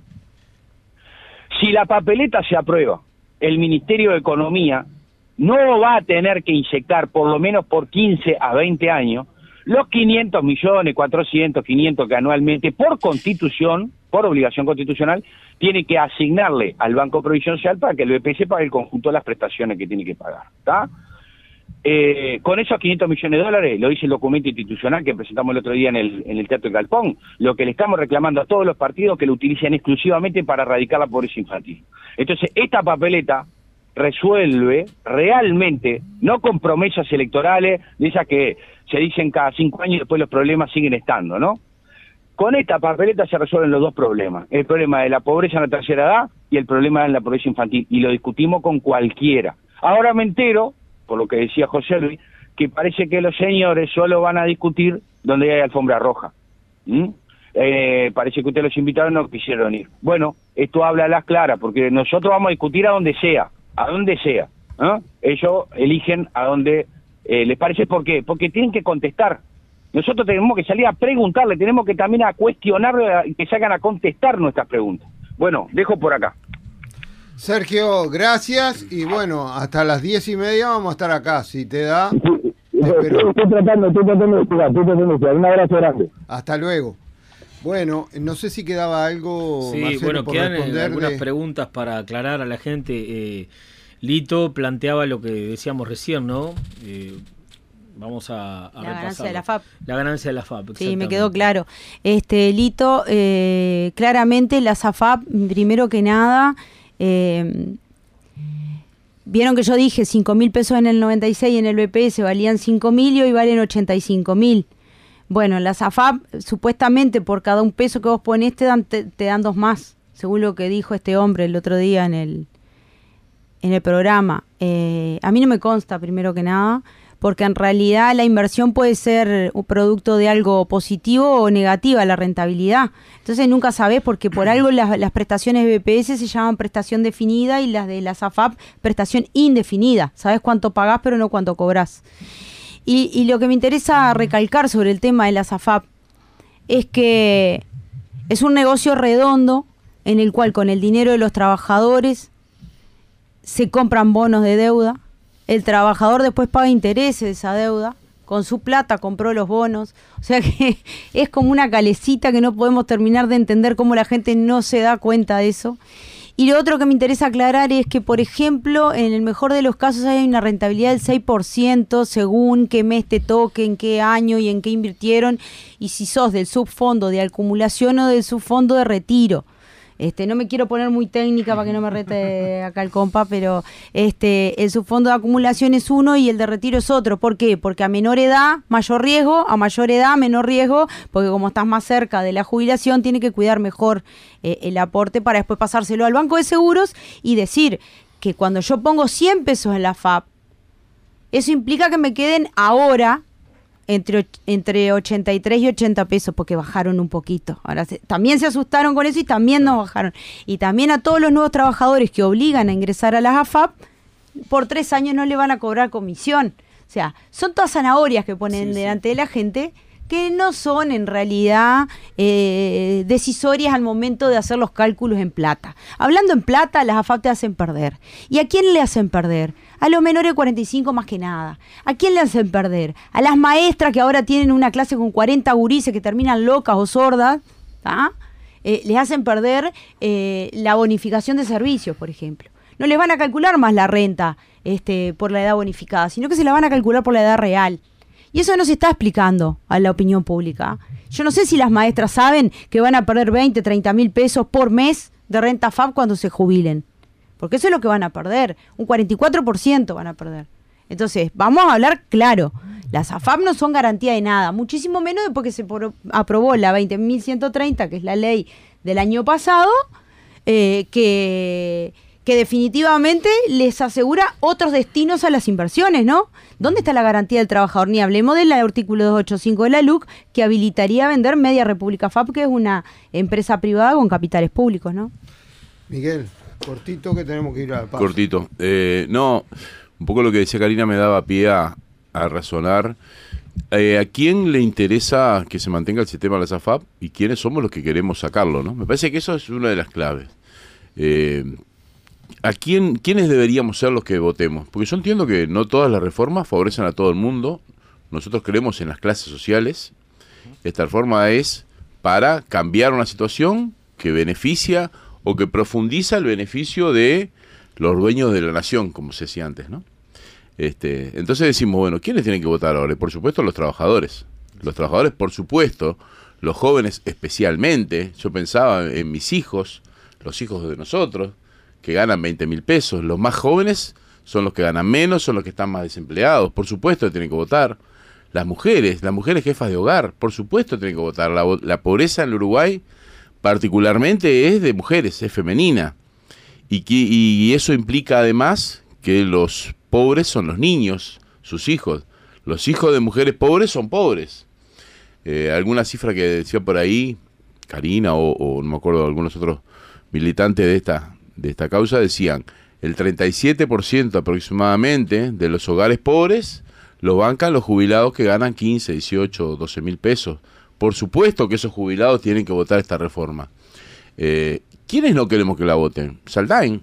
S7: Si la papeleta se aprueba, el Ministerio de Economía no va a tener que inyectar por lo menos por quince a veinte años los quinientos millones, cuatrocientos, quinientos que anualmente por constitución, por obligación constitucional, tiene que asignarle al Banco de Provisión Social para que el B P C pague el conjunto de las prestaciones que tiene que pagar, ¿está? Eh, con esos quinientos millones de dólares, lo dice el documento institucional que presentamos el otro día en el, en el Teatro de Galpón, lo que le estamos reclamando a todos los partidos que lo utilicen exclusivamente para erradicar la pobreza infantil. Entonces, esta papeleta resuelve realmente, no con promesas electorales, de esas que se dicen cada cinco años y después los problemas siguen estando, ¿no? Con esta papeleta se resuelven los dos problemas, el problema de la pobreza en la tercera edad y el problema de la pobreza infantil, y lo discutimos con cualquiera. Ahora me entero, por lo que decía José Luis, que parece que los señores solo van a discutir donde hay alfombra roja. ¿Mm? Eh, parece que ustedes los invitaron no quisieron ir. Bueno, esto habla a las claras, porque nosotros vamos a discutir a donde sea, a donde sea. ¿eh? Ellos eligen a donde eh, les parece. ¿Por qué? Porque tienen que contestar. Nosotros tenemos que salir a preguntarle, tenemos que también a cuestionarle y que salgan a contestar nuestras preguntas. Bueno, dejo por acá.
S1: Sergio, gracias, y bueno, hasta las diez y media vamos a estar acá, si te da.
S8: Sí, estoy, estoy tratando, estoy tratando de explicar, estoy tratando de explicar. Un abrazo grande.
S1: Hasta luego. Bueno, no sé si quedaba algo,
S5: Sí,
S1: Marcelo,
S5: bueno,
S1: por
S5: quedan eh,
S1: responder
S5: algunas
S1: de-
S5: preguntas para aclarar a la gente. Eh, Lito planteaba lo que decíamos recién, ¿no? Eh, vamos a, a
S2: La ganancia
S5: repasarlo.
S2: de la F A P.
S5: La ganancia de la F A P,
S2: Sí, me
S5: exactamente.
S2: quedó claro. Este, Lito, eh, claramente las A F A P, primero que nada, eh, vieron que yo dije cinco mil pesos en el noventa y seis y en el B P S valían cinco mil y hoy valen ochenta y cinco mil. Bueno, las A F A P, supuestamente por cada un peso que vos ponés te dan, te, te dan dos más, según lo que dijo este hombre el otro día en el, en el programa. Eh, a mí no me consta, primero que nada, porque en realidad la inversión puede ser un producto de algo positivo o negativa, la rentabilidad. Entonces nunca sabés, porque por algo las, las prestaciones de B P S se llaman prestación definida y las de las A F A P prestación indefinida. Sabés cuánto pagás pero no cuánto cobrás. Y, y lo que me interesa recalcar sobre el tema de las A F A P es que es un negocio redondo en el cual con el dinero de los trabajadores se compran bonos de deuda, el trabajador después paga intereses de esa deuda, con su plata compró los bonos, o sea que es como una calecita que no podemos terminar de entender cómo la gente no se da cuenta de eso. Y lo otro que me interesa aclarar es que, por ejemplo, en el mejor de los casos hay una rentabilidad del seis por ciento según qué mes te toque, en qué año y en qué invirtieron, y si sos del subfondo de acumulación o del subfondo de retiro. Este, no me quiero poner muy técnica para que no me rete acá el compa, pero este, el subfondo de acumulación es uno y el de retiro es otro. ¿Por qué? Porque a menor edad, mayor riesgo, a mayor edad, menor riesgo, porque como estás más cerca de la jubilación, tiene que cuidar mejor eh, el aporte para después pasárselo al banco de seguros y decir que cuando yo pongo cien pesos en la F A P, eso implica que me queden ahora entre, och- entre ochenta y tres y ochenta pesos, porque bajaron un poquito. Ahora se- también se asustaron con eso y también nos bajaron. Y también a todos los nuevos trabajadores que obligan a ingresar a las A F A P, por tres años no le van a cobrar comisión. O sea, son todas zanahorias que ponen
S5: Sí, sí.
S2: delante de la gente que no son en realidad eh, decisorias al momento de hacer los cálculos en plata. Hablando en plata, las A F A P te hacen perder. ¿Y a quién le hacen perder? A los menores de cuarenta y cinco más que nada. ¿A quién le hacen perder? A las maestras que ahora tienen una clase con cuarenta gurises que terminan locas o sordas, ¿tá? Eh, les hacen perder eh, la bonificación de servicios, por ejemplo. No les van a calcular más la renta este, por la edad bonificada, sino que se la van a calcular por la edad real. Y eso no se está explicando a la opinión pública. Yo no sé si las maestras saben que van a perder veinte, treinta mil pesos por mes de renta F A P cuando se jubilen. Porque eso es lo que van a perder. Un cuarenta y cuatro por ciento van a perder. Entonces, vamos a hablar claro. Las A F A P no son garantía de nada. Muchísimo menos después que se por- aprobó la veinte mil ciento treinta, que es la ley del año pasado, eh, que... que definitivamente les asegura otros destinos a las inversiones, ¿no? ¿Dónde está la garantía del trabajador? Ni hablemos del artículo doscientos ochenta y cinco de la L U C, que habilitaría a vender Media República F A P, que es una empresa privada con capitales públicos, ¿no?
S1: Miguel, cortito que tenemos que ir a la pausa.
S4: Cortito. Eh, no, un poco lo que decía Karina me daba pie a, a razonar. Eh, ¿A quién le interesa que se mantenga el sistema de las A F A P y quiénes somos los que queremos sacarlo, ¿no? Me parece que eso es una de las claves. Eh, ¿A quién, quiénes deberíamos ser los que votemos? Porque yo entiendo que no todas las reformas favorecen a todo el mundo. Nosotros creemos en las clases sociales. Esta reforma es para cambiar una situación que beneficia o que profundiza el beneficio de los dueños de la nación, como se decía antes, ¿no? Este, entonces decimos, bueno, ¿quiénes tienen que votar ahora? Y por supuesto los trabajadores. Los trabajadores, por supuesto, los jóvenes especialmente. Yo pensaba en mis hijos, los hijos de nosotros, que ganan veinte mil pesos. Los más jóvenes son los que ganan menos, son los que están más desempleados. Por supuesto tienen que votar. Las mujeres, las mujeres jefas de hogar, por supuesto tienen que votar. La, la pobreza en el Uruguay particularmente es de mujeres, es femenina. Y, que, y eso implica además que los pobres son los niños, sus hijos. Los hijos de mujeres pobres son pobres. Eh, alguna cifra que decía por ahí, Karina o, o no me acuerdo, algunos otros militantes de esta de esta causa decían, el treinta y siete por ciento aproximadamente de los hogares pobres lo bancan los jubilados que ganan quince, dieciocho, doce mil pesos. Por supuesto que esos jubilados tienen que votar esta reforma. Eh, ¿Quiénes no queremos que la voten? Saldain,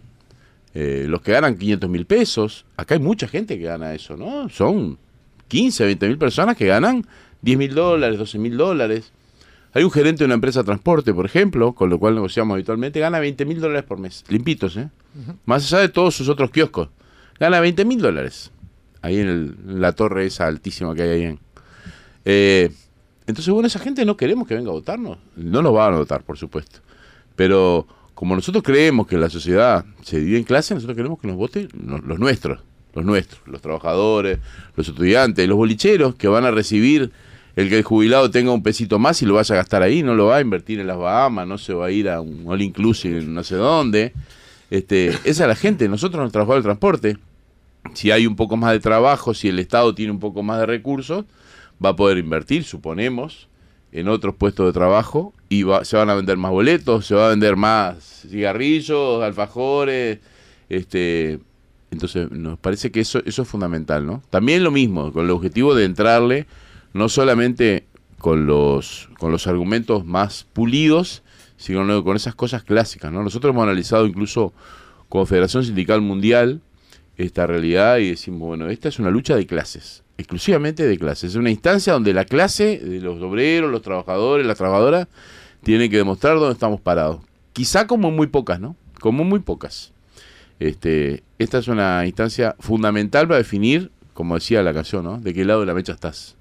S4: eh, los que ganan quinientos mil pesos. Acá hay mucha gente que gana eso, ¿no? Son quince, veinte mil personas que ganan diez mil dólares, doce mil dólares. Hay un gerente de una empresa de transporte, por ejemplo, con lo cual negociamos habitualmente, gana veinte mil dólares por mes, limpitos, ¿eh? Uh-huh. Más allá de todos sus otros kioscos. Gana veinte mil dólares. Ahí en, el, en la torre esa altísima que hay ahí. En, eh, entonces, bueno, esa gente no queremos que venga a votarnos. No nos van a votar, por supuesto. Pero como nosotros creemos que la sociedad se divide en clases, nosotros queremos que nos voten los, los nuestros. Los nuestros, los trabajadores, los estudiantes, los bolicheros que van a recibir el que el jubilado tenga un pesito más y lo vaya a gastar ahí, no lo va a invertir en las Bahamas, no se va a ir a un all inclusive en no sé dónde. Este, esa es la gente. Nosotros nos trabajamos el transporte. Si hay un poco más de trabajo, si el Estado tiene un poco más de recursos, va a poder invertir, suponemos, en otros puestos de trabajo y va, se van a vender más boletos, se va a vender más cigarrillos, alfajores, este, entonces nos parece que eso, eso es fundamental, ¿no? También lo mismo, con el objetivo de entrarle no solamente con los, con los argumentos más pulidos, sino con esas cosas clásicas, ¿no? Nosotros hemos analizado incluso como Federación Sindical Mundial esta realidad y decimos, bueno, esta es una lucha de clases, exclusivamente de clases. Es una instancia donde la clase de los obreros, los trabajadores, las trabajadoras, tienen que demostrar dónde estamos parados. Quizá como muy pocas, ¿no? Como muy pocas. Este, esta es una instancia fundamental para definir, como decía la canción, ¿no? De qué lado de la mecha estás.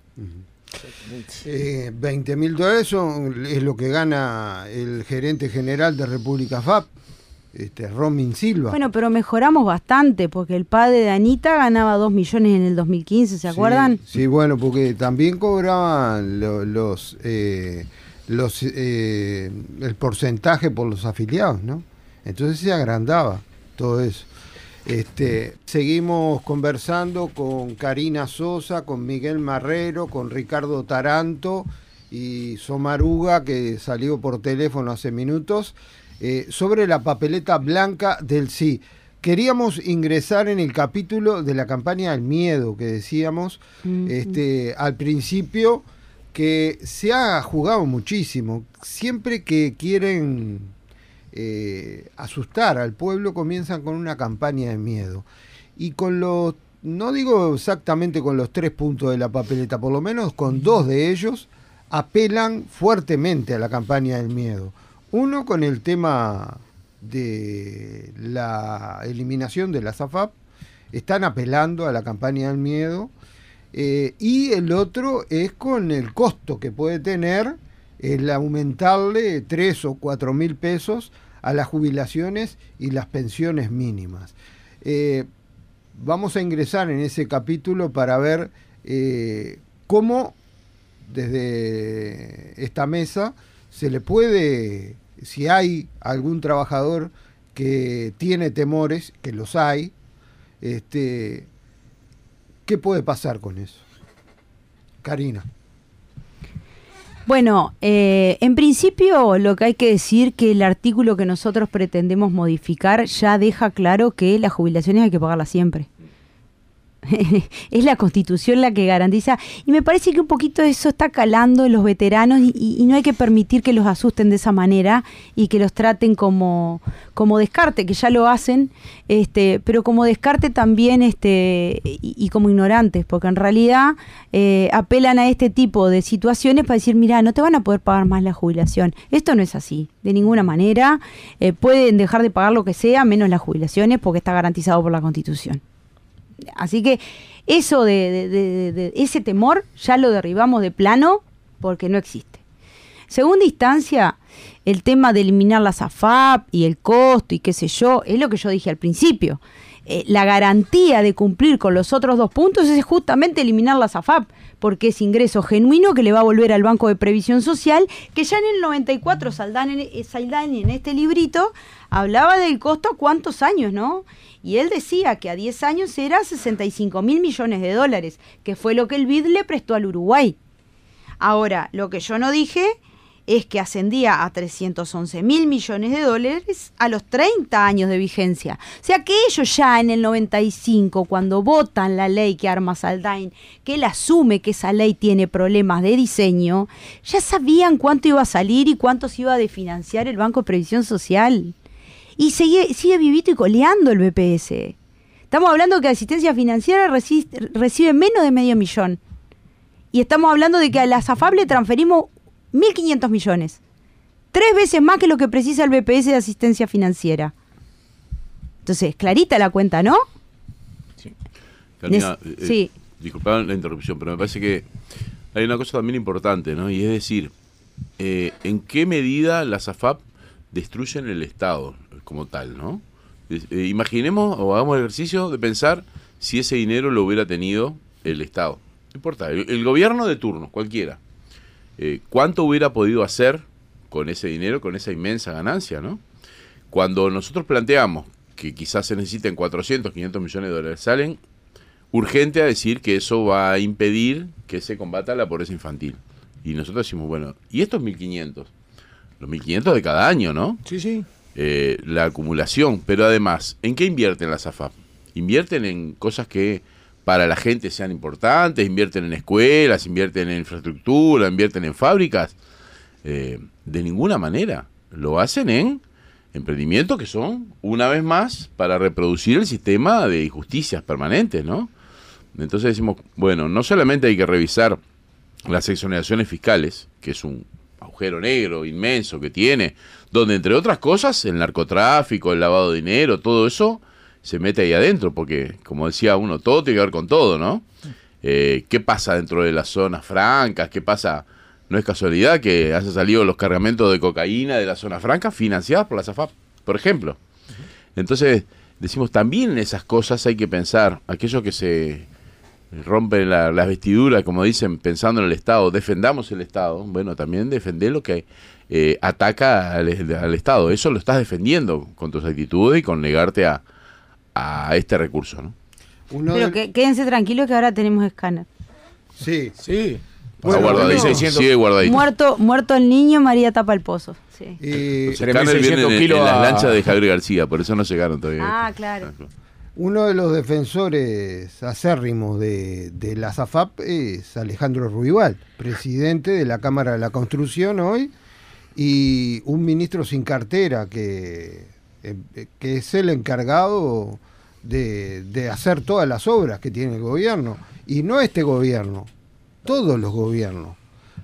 S1: Eh, veinte mil dólares son, es lo que gana el gerente general de República F A P, este, Romin Silva.
S2: Bueno, pero mejoramos bastante, porque el padre de Anita ganaba dos millones en el dos mil quince, ¿se acuerdan?
S1: Sí, sí, bueno, porque también cobraban lo, los, eh, los eh, el porcentaje por los afiliados, ¿no? Entonces se agrandaba todo eso. Este, seguimos conversando con Karina Sosa, con Miguel Marrero, con Ricardo Taranto y Somaruga, que salió por teléfono hace minutos, eh, sobre la papeleta blanca del sí. Queríamos ingresar en el capítulo de la campaña del miedo que decíamos mm-hmm. este, al principio, que se ha jugado muchísimo. Siempre que quieren Eh, asustar al pueblo, comienzan con una campaña de miedo. Y con los, no digo exactamente con los tres puntos de la papeleta, por lo menos con dos de ellos, apelan fuertemente a la campaña del miedo. Uno con el tema de la eliminación de la S A F A P, están apelando a la campaña del miedo, eh, y el otro es con el costo que puede tener el aumentarle tres o cuatro mil pesos a las jubilaciones y las pensiones mínimas. Eh, vamos a ingresar en ese capítulo para ver eh, cómo desde esta mesa se le puede, si hay algún trabajador que tiene temores, que los hay, este, ¿qué puede pasar con eso? Karina.
S2: Bueno, eh, en principio lo que hay que decir que el artículo que nosotros pretendemos modificar ya deja claro que las jubilaciones hay que pagarlas siempre. Es la Constitución la que garantiza, y me parece que un poquito eso está calando en los veteranos y, y no hay que permitir que los asusten de esa manera y que los traten como, como descarte, que ya lo hacen, este, pero como descarte también este, y, y como ignorantes, porque en realidad eh, apelan a este tipo de situaciones para decir, mira, no te van a poder pagar más la jubilación. Esto no es así, de ninguna manera. Eh, pueden dejar de pagar lo que sea, menos las jubilaciones, porque está garantizado por la Constitución. Así que eso de, de, de, de ese temor ya lo derribamos de plano porque no existe. Segunda instancia, el tema de eliminar la S A F A P y el costo y qué sé yo, es lo que yo dije al principio. Eh, la garantía de cumplir con los otros dos puntos es justamente eliminar la S A F A P, porque es ingreso genuino que le va a volver al Banco de Previsión Social, que ya en el noventa y cuatro Saldaña en este librito hablaba del costo a cuántos años, ¿no? Y él decía que a diez años era sesenta y cinco mil millones de dólares, que fue lo que el B I D le prestó al Uruguay. Ahora, lo que yo no dije es que ascendía a trescientos once mil millones de dólares a los treinta años de vigencia. O sea que ellos ya en el noventa y cinco, cuando votan la ley que arma Saldaña, que él asume que esa ley tiene problemas de diseño, ya sabían cuánto iba a salir y cuánto se iba a desfinanciar el Banco de Previsión Social. Y sigue, sigue vivito y coleando el B P S. Estamos hablando que la asistencia financiera recibe, recibe menos de medio millón. Y estamos hablando de que a la S A F A P le transferimos mil quinientos millones. Tres veces más que lo que precisa el B P S de asistencia financiera. Entonces, clarita la cuenta, ¿no?
S4: Sí. Carolina, eh,
S2: sí.
S4: Disculpad la interrupción, pero me parece que hay una cosa también importante, ¿no? Y es decir, eh, ¿en qué medida las A F A P destruyen el Estado como tal, ¿no? Eh, imaginemos o hagamos el ejercicio de pensar si ese dinero lo hubiera tenido el Estado. No importa, el, el gobierno de turno, cualquiera. Eh, ¿Cuánto hubiera podido hacer con ese dinero, con esa inmensa ganancia, ¿no? Cuando nosotros planteamos que quizás se necesiten cuatrocientos, quinientos millones de dólares, salen urgente a decir que eso va a impedir que se combata la pobreza infantil. Y nosotros decimos, bueno, ¿y estos mil quinientos? Los mil quinientos de cada año, ¿no?
S3: Sí, sí.
S4: Eh, la acumulación, pero además, ¿en qué invierten las A F A P? Invierten en cosas que para la gente sean importantes, invierten en escuelas, invierten en infraestructura, invierten en fábricas. Eh, de ninguna manera. Lo hacen en emprendimientos que son, una vez más, para reproducir el sistema de injusticias permanentes, ¿no? Entonces decimos, bueno, no solamente hay que revisar las exoneraciones fiscales, que es un agujero negro inmenso que tiene, donde entre otras cosas el narcotráfico, el lavado de dinero, todo eso se mete ahí adentro, porque como decía uno, todo tiene que ver con todo, ¿no? Eh, ¿Qué pasa dentro de las zonas francas? ¿Qué pasa? No es casualidad que hayan salido los cargamentos de cocaína de la zona franca financiadas por las A F A P, por ejemplo. Entonces, decimos, también en esas cosas hay que pensar, aquellos que se rompen la, las vestiduras, como dicen, pensando en el Estado, defendamos el Estado, bueno, también defender lo que eh, ataca al, al Estado. Eso lo estás defendiendo con tus actitudes y con negarte a, a este recurso, ¿no?
S2: Uno Pero de... que, quédense tranquilos que ahora tenemos escáner.
S1: Sí,
S3: sí.
S4: Bueno, guardadito, no. Sigue guardadito.
S2: Muerto, muerto el niño, María tapa el pozo. Sí.
S1: Eh,
S4: Los escáneres vienen en, en las lanchas de Javier García, por eso no llegaron todavía.
S2: Ah, claro.
S1: Uno de los defensores acérrimos de, de las A F A P es Alejandro Ruibal, presidente de la Cámara de la Construcción hoy, y un ministro sin cartera que, que es el encargado de, de hacer todas las obras que tiene el gobierno. Y no este gobierno, todos los gobiernos,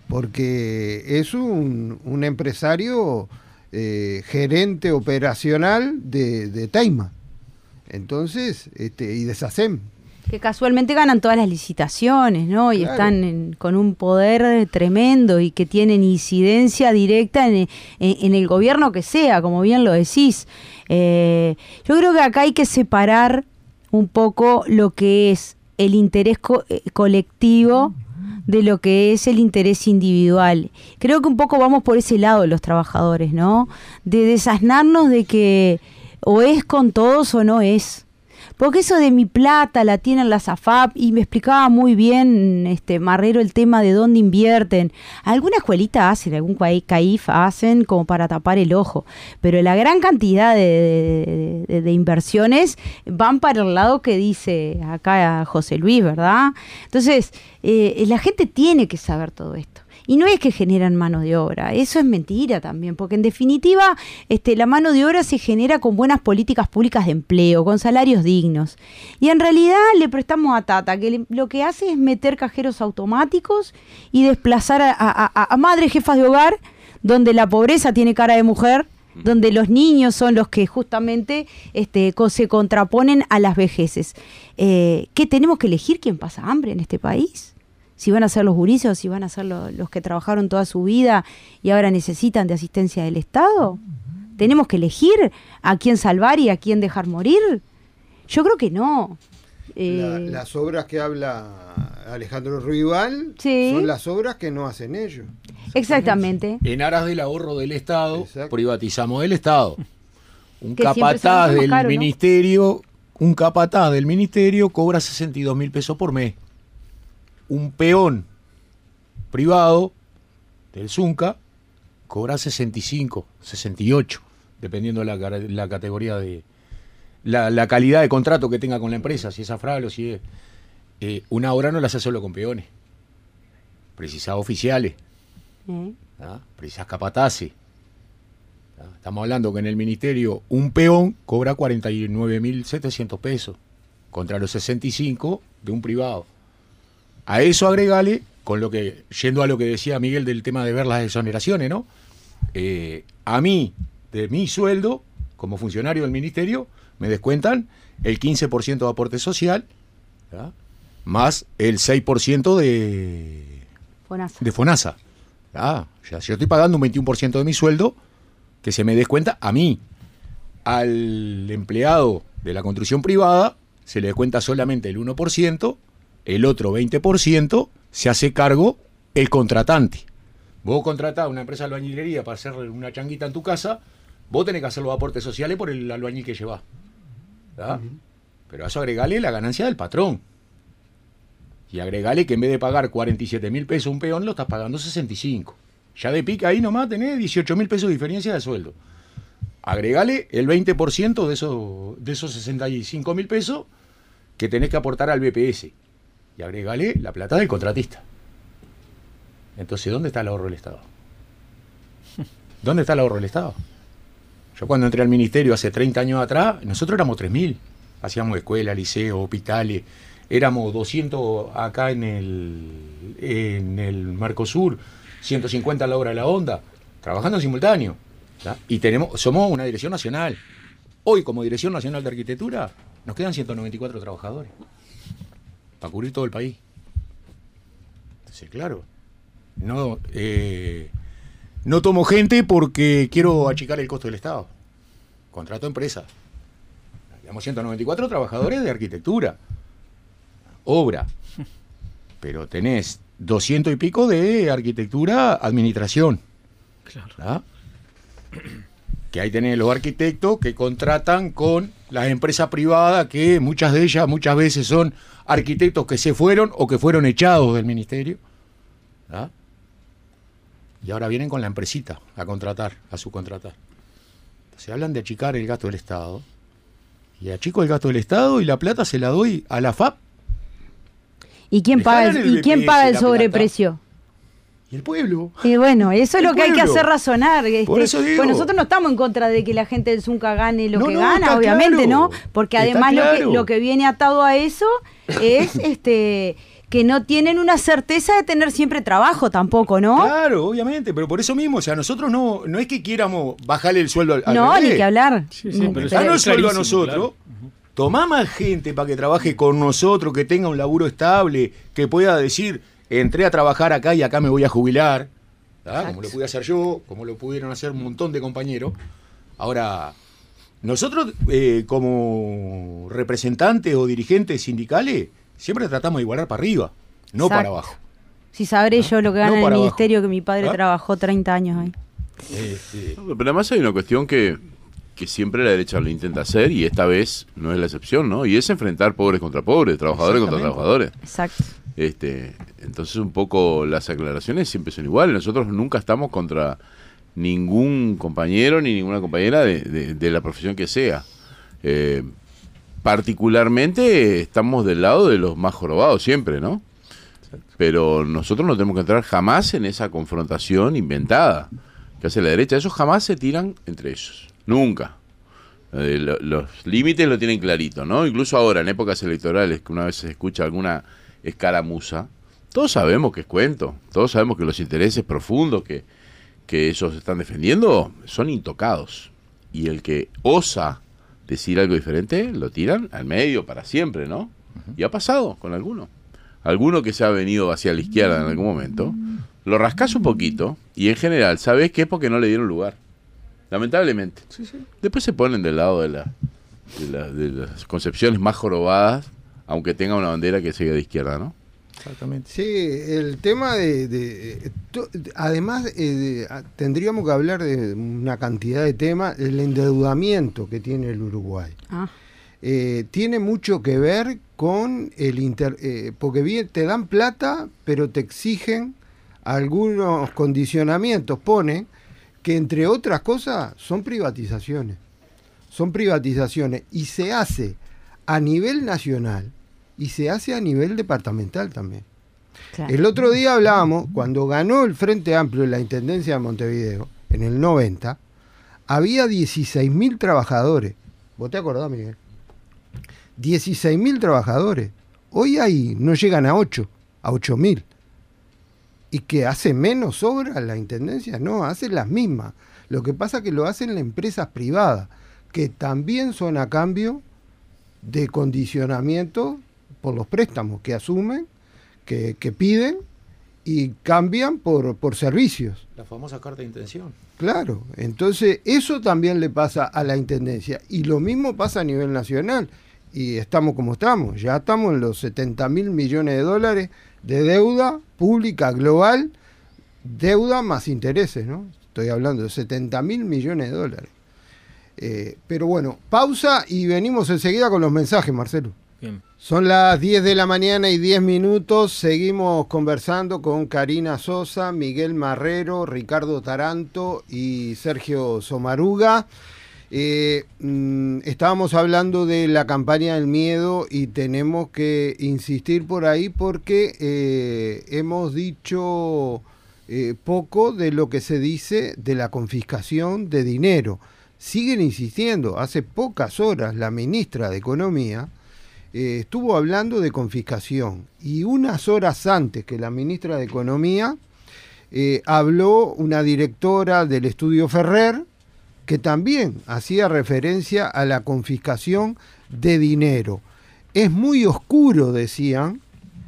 S1: porque es un, un empresario eh, gerente operacional de, de Taima. Entonces, este, y de SACEM.
S2: Que casualmente ganan todas las licitaciones, ¿no? Y claro, están en, con un poder tremendo y que tienen incidencia directa en, en, en el gobierno que sea, como bien lo decís. Eh, yo creo que acá hay que separar un poco lo que es el interés co- colectivo de lo que es el interés individual. Creo que un poco vamos por ese lado los trabajadores, ¿no? De desasnarnos de que o es con todos o no es. Porque eso de mi plata la tienen las A F A P, y me explicaba muy bien este Marrero el tema de dónde invierten. Alguna escuelita hacen, algún CAIF hacen como para tapar el ojo, pero la gran cantidad de, de, de inversiones van para el lado que dice acá José Luis, ¿verdad? Entonces, eh, la gente tiene que saber todo esto. Y no es que generan mano de obra, eso es mentira también, porque en definitiva este, la mano de obra se genera con buenas políticas públicas de empleo, con salarios dignos. Y en realidad le prestamos a Tata, que le, lo que hace es meter cajeros automáticos y desplazar a, a, a madres jefas de hogar, donde la pobreza tiene cara de mujer, donde los niños son los que justamente este, se contraponen a las vejeces. Eh, ¿Qué tenemos que elegir quién pasa hambre en este país? Si van a ser los gurises o si van a ser lo, los que trabajaron toda su vida y ahora necesitan de asistencia del Estado. ¿Tenemos que elegir a quién salvar y a quién dejar morir? Yo creo que no.
S1: Eh... La, las obras que habla Alejandro Ruibal sí. son las obras que no hacen ellos.
S2: Exactamente.
S3: En aras del ahorro del Estado, Exacto. privatizamos el Estado. Un
S2: que
S3: capataz del
S2: caro,
S3: ministerio, ¿no? un capataz del ministerio cobra sesenta y dos mil pesos por mes. Un peón privado del Zunca cobra sesenta y cinco, sesenta y ocho, dependiendo de la, la categoría de la, la calidad de contrato que tenga con la empresa, si es afrable o si es eh, una obra no la hace solo con peones, precisas oficiales, ¿Mm? ¿ah? precisas capataces. ¿ah? Estamos hablando que en el ministerio un peón cobra cuarenta y nueve mil setecientos pesos contra los sesenta y cinco de un privado. A eso agregale con lo que, yendo a lo que decía Miguel del tema de ver las exoneraciones, ¿no? Eh, a mí, de mi sueldo, como funcionario del ministerio, me descuentan el quince por ciento de aporte social, ¿verdad? Más el seis por ciento de
S2: Fonasa.
S3: De Fonasa. ¿Verdad? O sea, si yo estoy pagando un veintiuno por ciento de mi sueldo, que se me descuenta a mí. Al empleado de la construcción privada se le descuenta solamente el uno por ciento, el otro veinte por ciento se hace cargo el contratante. Vos contratás a una empresa de albañilería para hacer una changuita en tu casa, vos tenés que hacer los aportes sociales por el albañil que llevás. ¿Verdad? Uh-huh. Pero a eso agregale la ganancia del patrón. Y agregale que en vez de pagar cuarenta y siete mil pesos un peón, lo estás pagando sesenta y cinco. Ya de pica ahí nomás tenés dieciocho mil pesos de diferencia de sueldo. Agregale el veinte por ciento de esos, de esos sesenta y cinco mil pesos que tenés que aportar al B P S. Y agregale la plata del contratista. Entonces, ¿dónde está el ahorro del Estado? ¿Dónde está el ahorro del Estado? Yo cuando entré al ministerio hace treinta años atrás, nosotros éramos tres mil. Hacíamos escuelas, liceos, hospitales. Éramos doscientos acá en el, en el Mercosur, ciento cincuenta a la hora de la onda, trabajando en simultáneo. ¿Tá? Y tenemos, somos una dirección nacional. Hoy, como Dirección Nacional de Arquitectura, nos quedan ciento noventa y cuatro trabajadores para cubrir todo el país. Entonces, claro, no, eh, no tomo gente porque quiero achicar el costo del Estado. Contrato empresa. Tenemos ciento noventa y cuatro trabajadores de arquitectura, obra, pero tenés doscientos y pico de arquitectura, administración.
S5: Claro.
S3: ¿Ah? Que ahí tenés los arquitectos que contratan con las empresas privadas, que muchas de ellas muchas veces son arquitectos que se fueron o que fueron echados del ministerio. ¿Ah? Y ahora vienen con la empresita a contratar, a subcontratar. Entonces hablan de achicar el gasto del Estado. Y achico el gasto del Estado y la plata se la doy a la F A P.
S2: ¿Y quién paga el, ¿y quién paga el sobreprecio?
S3: Y el pueblo.
S2: Y bueno, eso es lo que hay que hacer razonar. Este,
S3: Por eso digo.
S2: Pues nosotros no estamos en contra de que la gente del Zunca gane lo
S3: no,
S2: que
S3: no,
S2: gana, obviamente,
S3: claro.
S2: ¿no? Porque
S3: Está
S2: además
S3: claro.
S2: lo, que, lo que viene atado a eso es este que no tienen una certeza de tener siempre trabajo tampoco, ¿no?
S3: Claro, obviamente, pero por eso mismo, o sea, nosotros no, no es que quieramos bajarle el sueldo al, al
S2: No,
S3: bebé.
S2: ni que hablar.
S5: Sí, sí, pero
S3: Danos el sueldo a
S5: clarísimo,
S3: nosotros.
S5: claro.
S3: Tomá más gente para que trabaje con nosotros, que tenga un laburo estable, que pueda decir, entré a trabajar acá y acá me voy a jubilar, ¿tá? Como lo pude hacer yo, como lo pudieron hacer un montón de compañeros. Ahora, nosotros eh, como representantes o dirigentes sindicales, siempre tratamos de igualar para arriba, no
S2: Exacto.
S3: para abajo.
S2: Si sabré yo lo que gana
S3: No
S2: en el
S3: para
S2: ministerio,
S3: abajo.
S2: que mi padre
S3: ¿Ah?
S2: trabajó treinta años ahí.
S3: Este,
S4: Pero además hay una cuestión que, que siempre la derecha lo intenta hacer y esta vez no es la excepción, ¿no? Y es enfrentar pobres contra pobres, trabajadores contra trabajadores.
S2: Exacto.
S4: Este, entonces un poco las aclaraciones siempre son iguales. Nosotros nunca estamos contra ningún compañero ni ninguna compañera de, de, de la profesión que sea. Eh, particularmente estamos del lado de los más jorobados siempre, ¿no? Pero nosotros no tenemos que entrar jamás en esa confrontación inventada que hace la derecha. Esos jamás se tiran entre ellos. Nunca. Eh, lo, los límites lo tienen clarito, ¿no? Incluso ahora, en épocas electorales, que una vez se escucha alguna escaramuza, todos sabemos que es cuento. Todos sabemos que los intereses profundos que, que ellos están defendiendo son intocados. Y el que osa decir algo diferente, lo tiran al medio para siempre, ¿no? Uh-huh. Y ha pasado con alguno. Alguno que se ha venido hacia la izquierda en algún momento, lo rascas un poquito y en general sabes que es porque no le dieron lugar. Lamentablemente.
S3: sí, sí.
S4: Después se ponen del lado de, la, de, la, de las concepciones más jorobadas, aunque tenga una bandera que siga de izquierda, ¿no?
S3: Exactamente.
S1: Sí, el tema de... de to, además, eh, de, tendríamos que hablar de una cantidad de temas, el endeudamiento que tiene el Uruguay.
S2: Ah.
S1: Eh, tiene mucho que ver con el inter... Eh, porque bien, te dan plata, pero te exigen algunos condicionamientos. Pone que, entre otras cosas, son privatizaciones. Son privatizaciones y se hace a nivel nacional y se hace a nivel departamental también.
S2: Claro.
S1: El otro día hablábamos, cuando ganó el Frente Amplio en la Intendencia de Montevideo, en el noventa, había dieciséis mil trabajadores. ¿Vos te acordás, Miguel? dieciséis mil trabajadores. Hoy ahí no llegan a ocho, a ocho mil. y que hace menos obras la Intendencia, no, hace las mismas. Lo que pasa es que lo hacen las empresas privadas, que también son a cambio de condicionamiento por los préstamos que asumen, que, que piden y cambian por, por servicios.
S3: La famosa carta de intención.
S1: Claro, entonces eso también le pasa a la Intendencia y lo mismo pasa a nivel nacional y estamos como estamos, ya estamos en los setenta mil millones de dólares de deuda pública global, deuda más intereses, ¿no? Estoy hablando de setenta mil millones de dólares. Eh, pero bueno, pausa y venimos enseguida con los mensajes, Marcelo.
S5: Bien.
S1: Son las diez de la mañana y diez minutos, seguimos conversando con Karina Sosa, Miguel Marrero, Ricardo Taranto y Sergio Somaruga. Eh, mmm, estábamos hablando de la campaña del miedo y tenemos que insistir por ahí porque eh, hemos dicho eh, poco de lo que se dice de la confiscación de dinero. Siguen insistiendo, hace pocas horas la ministra de Economía Eh, estuvo hablando de confiscación y unas horas antes que la ministra de Economía eh, habló una directora del estudio Ferrer que también hacía referencia a la confiscación de dinero. Es muy oscuro, decían,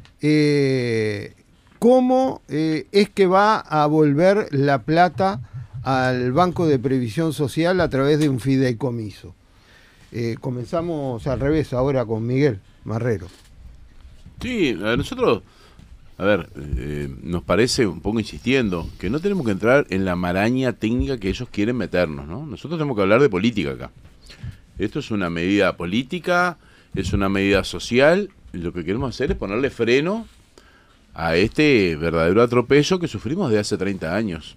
S1: eh, cómo eh, es que va a volver la plata al Banco de Previsión Social a través de un fideicomiso. Eh, comenzamos al revés ahora con Miguel Marrero.
S4: Sí, a nosotros, a ver, eh, nos parece, un poco insistiendo, que no tenemos que entrar en la maraña técnica que ellos quieren meternos, ¿no? Nosotros tenemos que hablar de política acá. Esto es una medida política, es una medida social, y lo que queremos hacer es ponerle freno a este verdadero atropello que sufrimos de hace treinta años.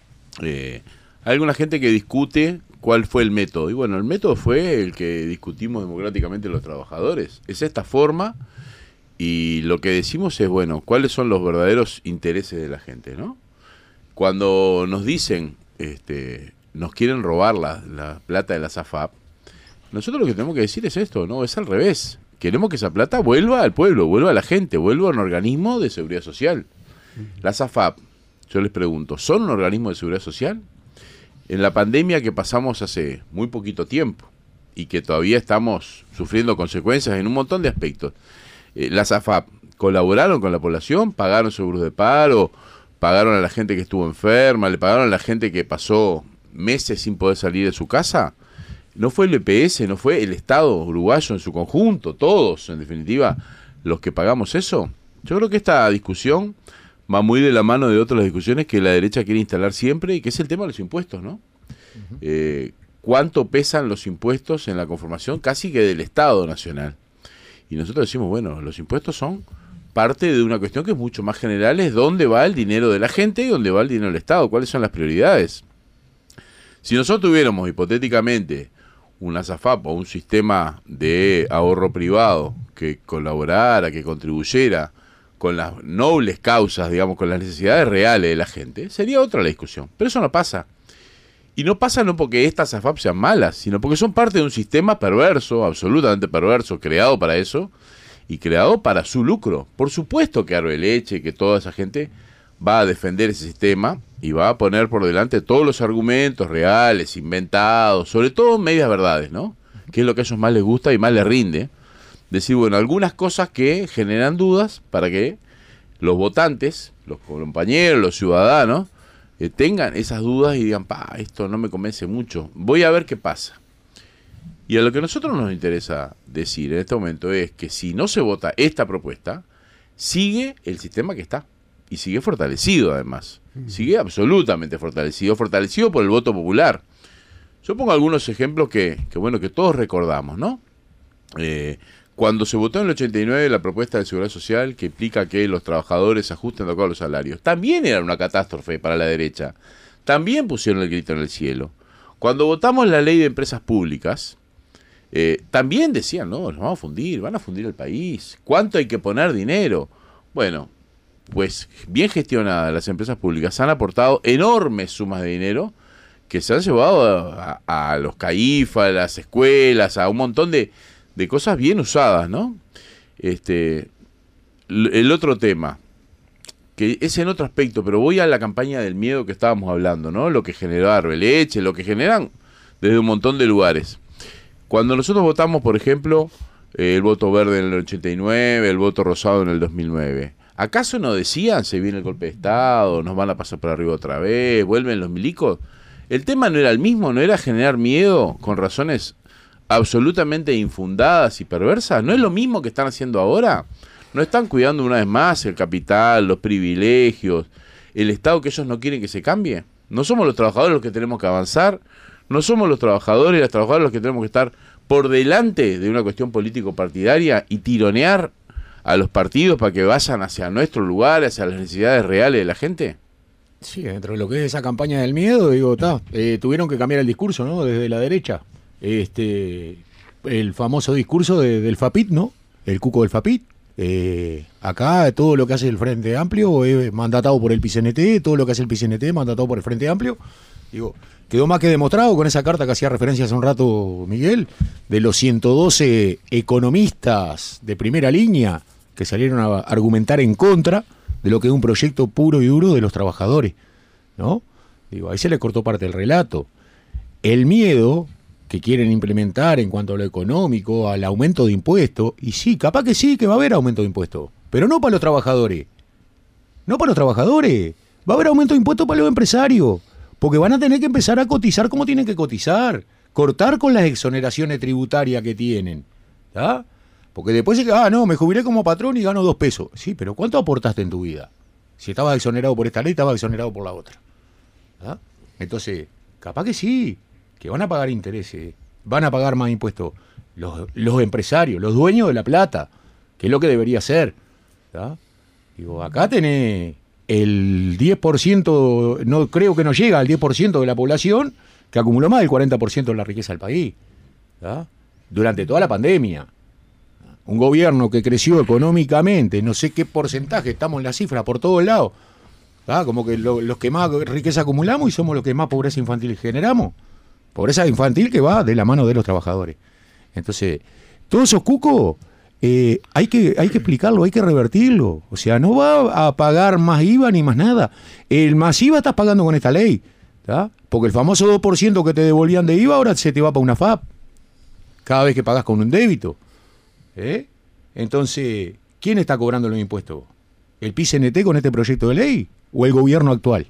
S4: Eh, hay alguna gente que discute cuál fue el método. Y bueno, el método fue el que discutimos democráticamente los trabajadores. Es esta forma y lo que decimos es, bueno, cuáles son los verdaderos intereses de la gente, ¿no? Cuando nos dicen, este, nos quieren robar la, la plata de la SAFAP, nosotros lo que tenemos que decir es esto, ¿no? Es al revés. Queremos que esa plata vuelva al pueblo, vuelva a la gente, vuelva a un organismo de seguridad social. La SAFAP, yo les pregunto, ¿son un organismo de seguridad social? En la pandemia que pasamos hace muy poquito tiempo y que todavía estamos sufriendo consecuencias en un montón de aspectos, eh, las A F A P colaboraron con la población, pagaron seguros de paro, pagaron a la gente que estuvo enferma, le pagaron a la gente que pasó meses sin poder salir de su casa. No fue el E P S, no fue el Estado uruguayo en su conjunto, todos, en definitiva, los que pagamos eso. Yo creo que esta discusión va muy de la mano de otras discusiones que la derecha quiere instalar siempre, y que es el tema de los impuestos, ¿no? Uh-huh. Eh, ¿Cuánto pesan los impuestos en la conformación casi que del Estado Nacional? Y nosotros decimos, bueno, los impuestos son parte de una cuestión que es mucho más general, es dónde va el dinero de la gente y dónde va el dinero del Estado, cuáles son las prioridades. Si nosotros tuviéramos hipotéticamente una SAFAP o un sistema de ahorro privado que colaborara, que contribuyera con las nobles causas, digamos, con las necesidades reales de la gente, sería otra la discusión. Pero eso no pasa. Y no pasa no porque estas SAFAP sean malas, sino porque son parte de un sistema perverso, absolutamente perverso, creado para eso y creado para su lucro. Por supuesto que Arbeleche, que toda esa gente va a defender ese sistema y va a poner por delante todos los argumentos reales, inventados, sobre todo medias verdades, ¿no? Que es lo que a ellos más les gusta y más les rinde. Decir, bueno, algunas cosas que generan dudas para que los votantes, los compañeros, los ciudadanos, eh, tengan esas dudas y digan, pa, esto no me convence mucho, voy a ver qué pasa. Y a lo que a nosotros nos interesa decir en este momento es que si no se vota esta propuesta, sigue el sistema que está. Y sigue fortalecido además, sigue absolutamente fortalecido, fortalecido por el voto popular. Yo pongo algunos ejemplos que, que bueno, que todos recordamos, ¿no? Eh, cuando se votó en el ochenta y nueve la propuesta de seguridad social que implica que los trabajadores se ajusten de acuerdo a los salarios, también era una catástrofe para la derecha, también pusieron el grito en el cielo. Cuando votamos la ley de empresas públicas, eh, también decían, no, nos vamos a fundir, van a fundir el país, ¿cuánto hay que poner dinero? Bueno, pues bien gestionadas las empresas públicas han aportado enormes sumas de dinero que se han llevado a, a, a los CAIFA, a las escuelas, a un montón de, de cosas bien usadas, ¿no? Este, el otro tema que es en otro aspecto, pero voy a la campaña del miedo que estábamos hablando, ¿no? Lo que generó Arbeleche, lo que generan desde un montón de lugares. Cuando nosotros votamos, por ejemplo, eh, el voto verde en el ochenta y nueve, el voto rosado en el dos mil nueve, ¿acaso no decían se viene el golpe de Estado, nos van a pasar por arriba otra vez, vuelven los milicos? El tema no era el mismo, no era generar miedo con razones absolutamente infundadas y perversas. ¿No es lo mismo que están haciendo ahora? ¿No están cuidando una vez más el capital, los privilegios, el Estado que ellos no quieren que se cambie? ¿No somos los trabajadores los que tenemos que avanzar? ¿No somos los trabajadores y las trabajadoras los que tenemos que estar por delante de una cuestión político-partidaria y tironear a los partidos para que vayan hacia nuestro lugar, hacia las necesidades reales de la gente?
S3: Sí, dentro de lo que es esa campaña del miedo, digo, ta, eh, tuvieron que cambiar el discurso, ¿no? Desde la derecha. Este, el famoso discurso de, del FAPIT, ¿no? El cuco del FAPIT. Eh, acá todo lo que hace el Frente Amplio es mandatado por el P C N T, todo lo que hace el P C N T es mandatado por el Frente Amplio. Digo, quedó más que demostrado con esa carta que hacía referencia hace un rato Miguel, de los ciento doce economistas de primera línea que salieron a argumentar en contra de lo que es un proyecto puro y duro de los trabajadores, ¿no? Digo, ahí se le cortó parte del relato. El miedo que quieren implementar en cuanto a lo económico, al aumento de impuestos, y sí, capaz que sí, que va a haber aumento de impuestos, pero no para los trabajadores, no para los trabajadores, va a haber aumento de impuestos para los empresarios, porque van a tener que empezar a cotizar como tienen que cotizar, cortar con las exoneraciones tributarias que tienen, ¿tá? Porque después se ah, no, me jubilé como patrón y gano dos pesos. Sí, pero ¿cuánto aportaste en tu vida? Si estabas exonerado por esta ley, estabas exonerado por la otra. ¿Ah? Entonces, capaz que sí, que van a pagar intereses, van a pagar más impuestos los, los empresarios, los dueños de la plata, que es lo que debería ser. ¿Ah? Digo, acá tenés el diez por ciento, no creo que no llega al diez por ciento de la población, que acumuló más del cuarenta por ciento de la riqueza del país. ¿Ah? Durante toda la pandemia. Un gobierno que creció económicamente, no sé qué porcentaje, estamos en la cifra por todos lados, ¿ah? Como que lo, los que más riqueza acumulamos y somos los que más pobreza infantil generamos. Pobreza infantil que va de la mano de los trabajadores. Entonces, todos esos cucos eh, hay que, hay que explicarlo, hay que revertirlo. O sea, no va a pagar más I V A ni más nada. El más I V A estás pagando con esta ley, ¿tá? Porque el famoso dos por ciento que te devolvían de I V A ahora se te va para una F A P. Cada vez que pagas con un débito. ¿Eh? Entonces, ¿quién está cobrando los impuestos? ¿El P C N T con este proyecto de ley o el gobierno actual?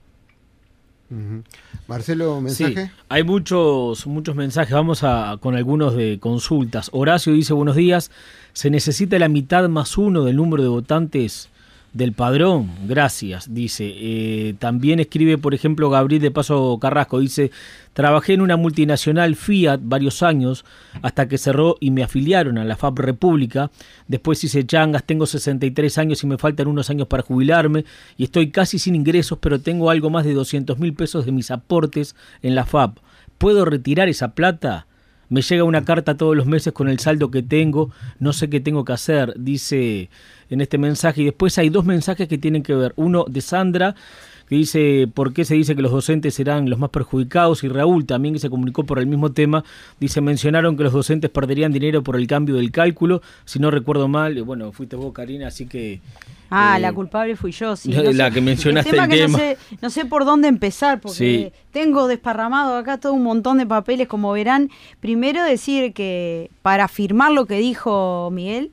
S1: Uh-huh. Marcelo, ¿mensaje?
S5: Sí, hay muchos, muchos mensajes, vamos a con algunos de consultas. Horacio dice, buenos días, se necesita la mitad más uno del número de votantes del padrón, gracias, dice. Eh, también escribe, por ejemplo, Gabriel de Paso Carrasco, dice, trabajé en una multinacional Fiat varios años hasta que cerró y me afiliaron a la F A P República, después hice changas, tengo sesenta y tres años y me faltan unos años para jubilarme y estoy casi sin ingresos, pero tengo algo más de doscientos mil pesos de mis aportes en la F A P. ¿Puedo retirar esa plata? Me llega una carta todos los meses con el saldo que tengo, no sé qué tengo que hacer, dice en este mensaje. Y después hay dos mensajes que tienen que ver. Uno de Sandra, que dice, ¿por qué se dice que los docentes serán los más perjudicados? Y Raúl también, que se comunicó por el mismo tema, dice, mencionaron que los docentes perderían dinero por el cambio del cálculo, si no recuerdo mal, y bueno, fuiste vos, Karina, así que...
S2: Ah,
S5: eh,
S2: la culpable fui yo, sí.
S5: La,
S2: no
S5: la
S2: sé,
S5: que mencionaste
S2: el tema.
S5: el
S2: Que
S5: tema.
S2: No, sé, no sé por dónde empezar, porque
S5: Sí.
S2: tengo desparramado acá todo un montón de papeles, como verán. Primero decir que para afirmar lo que dijo Miguel,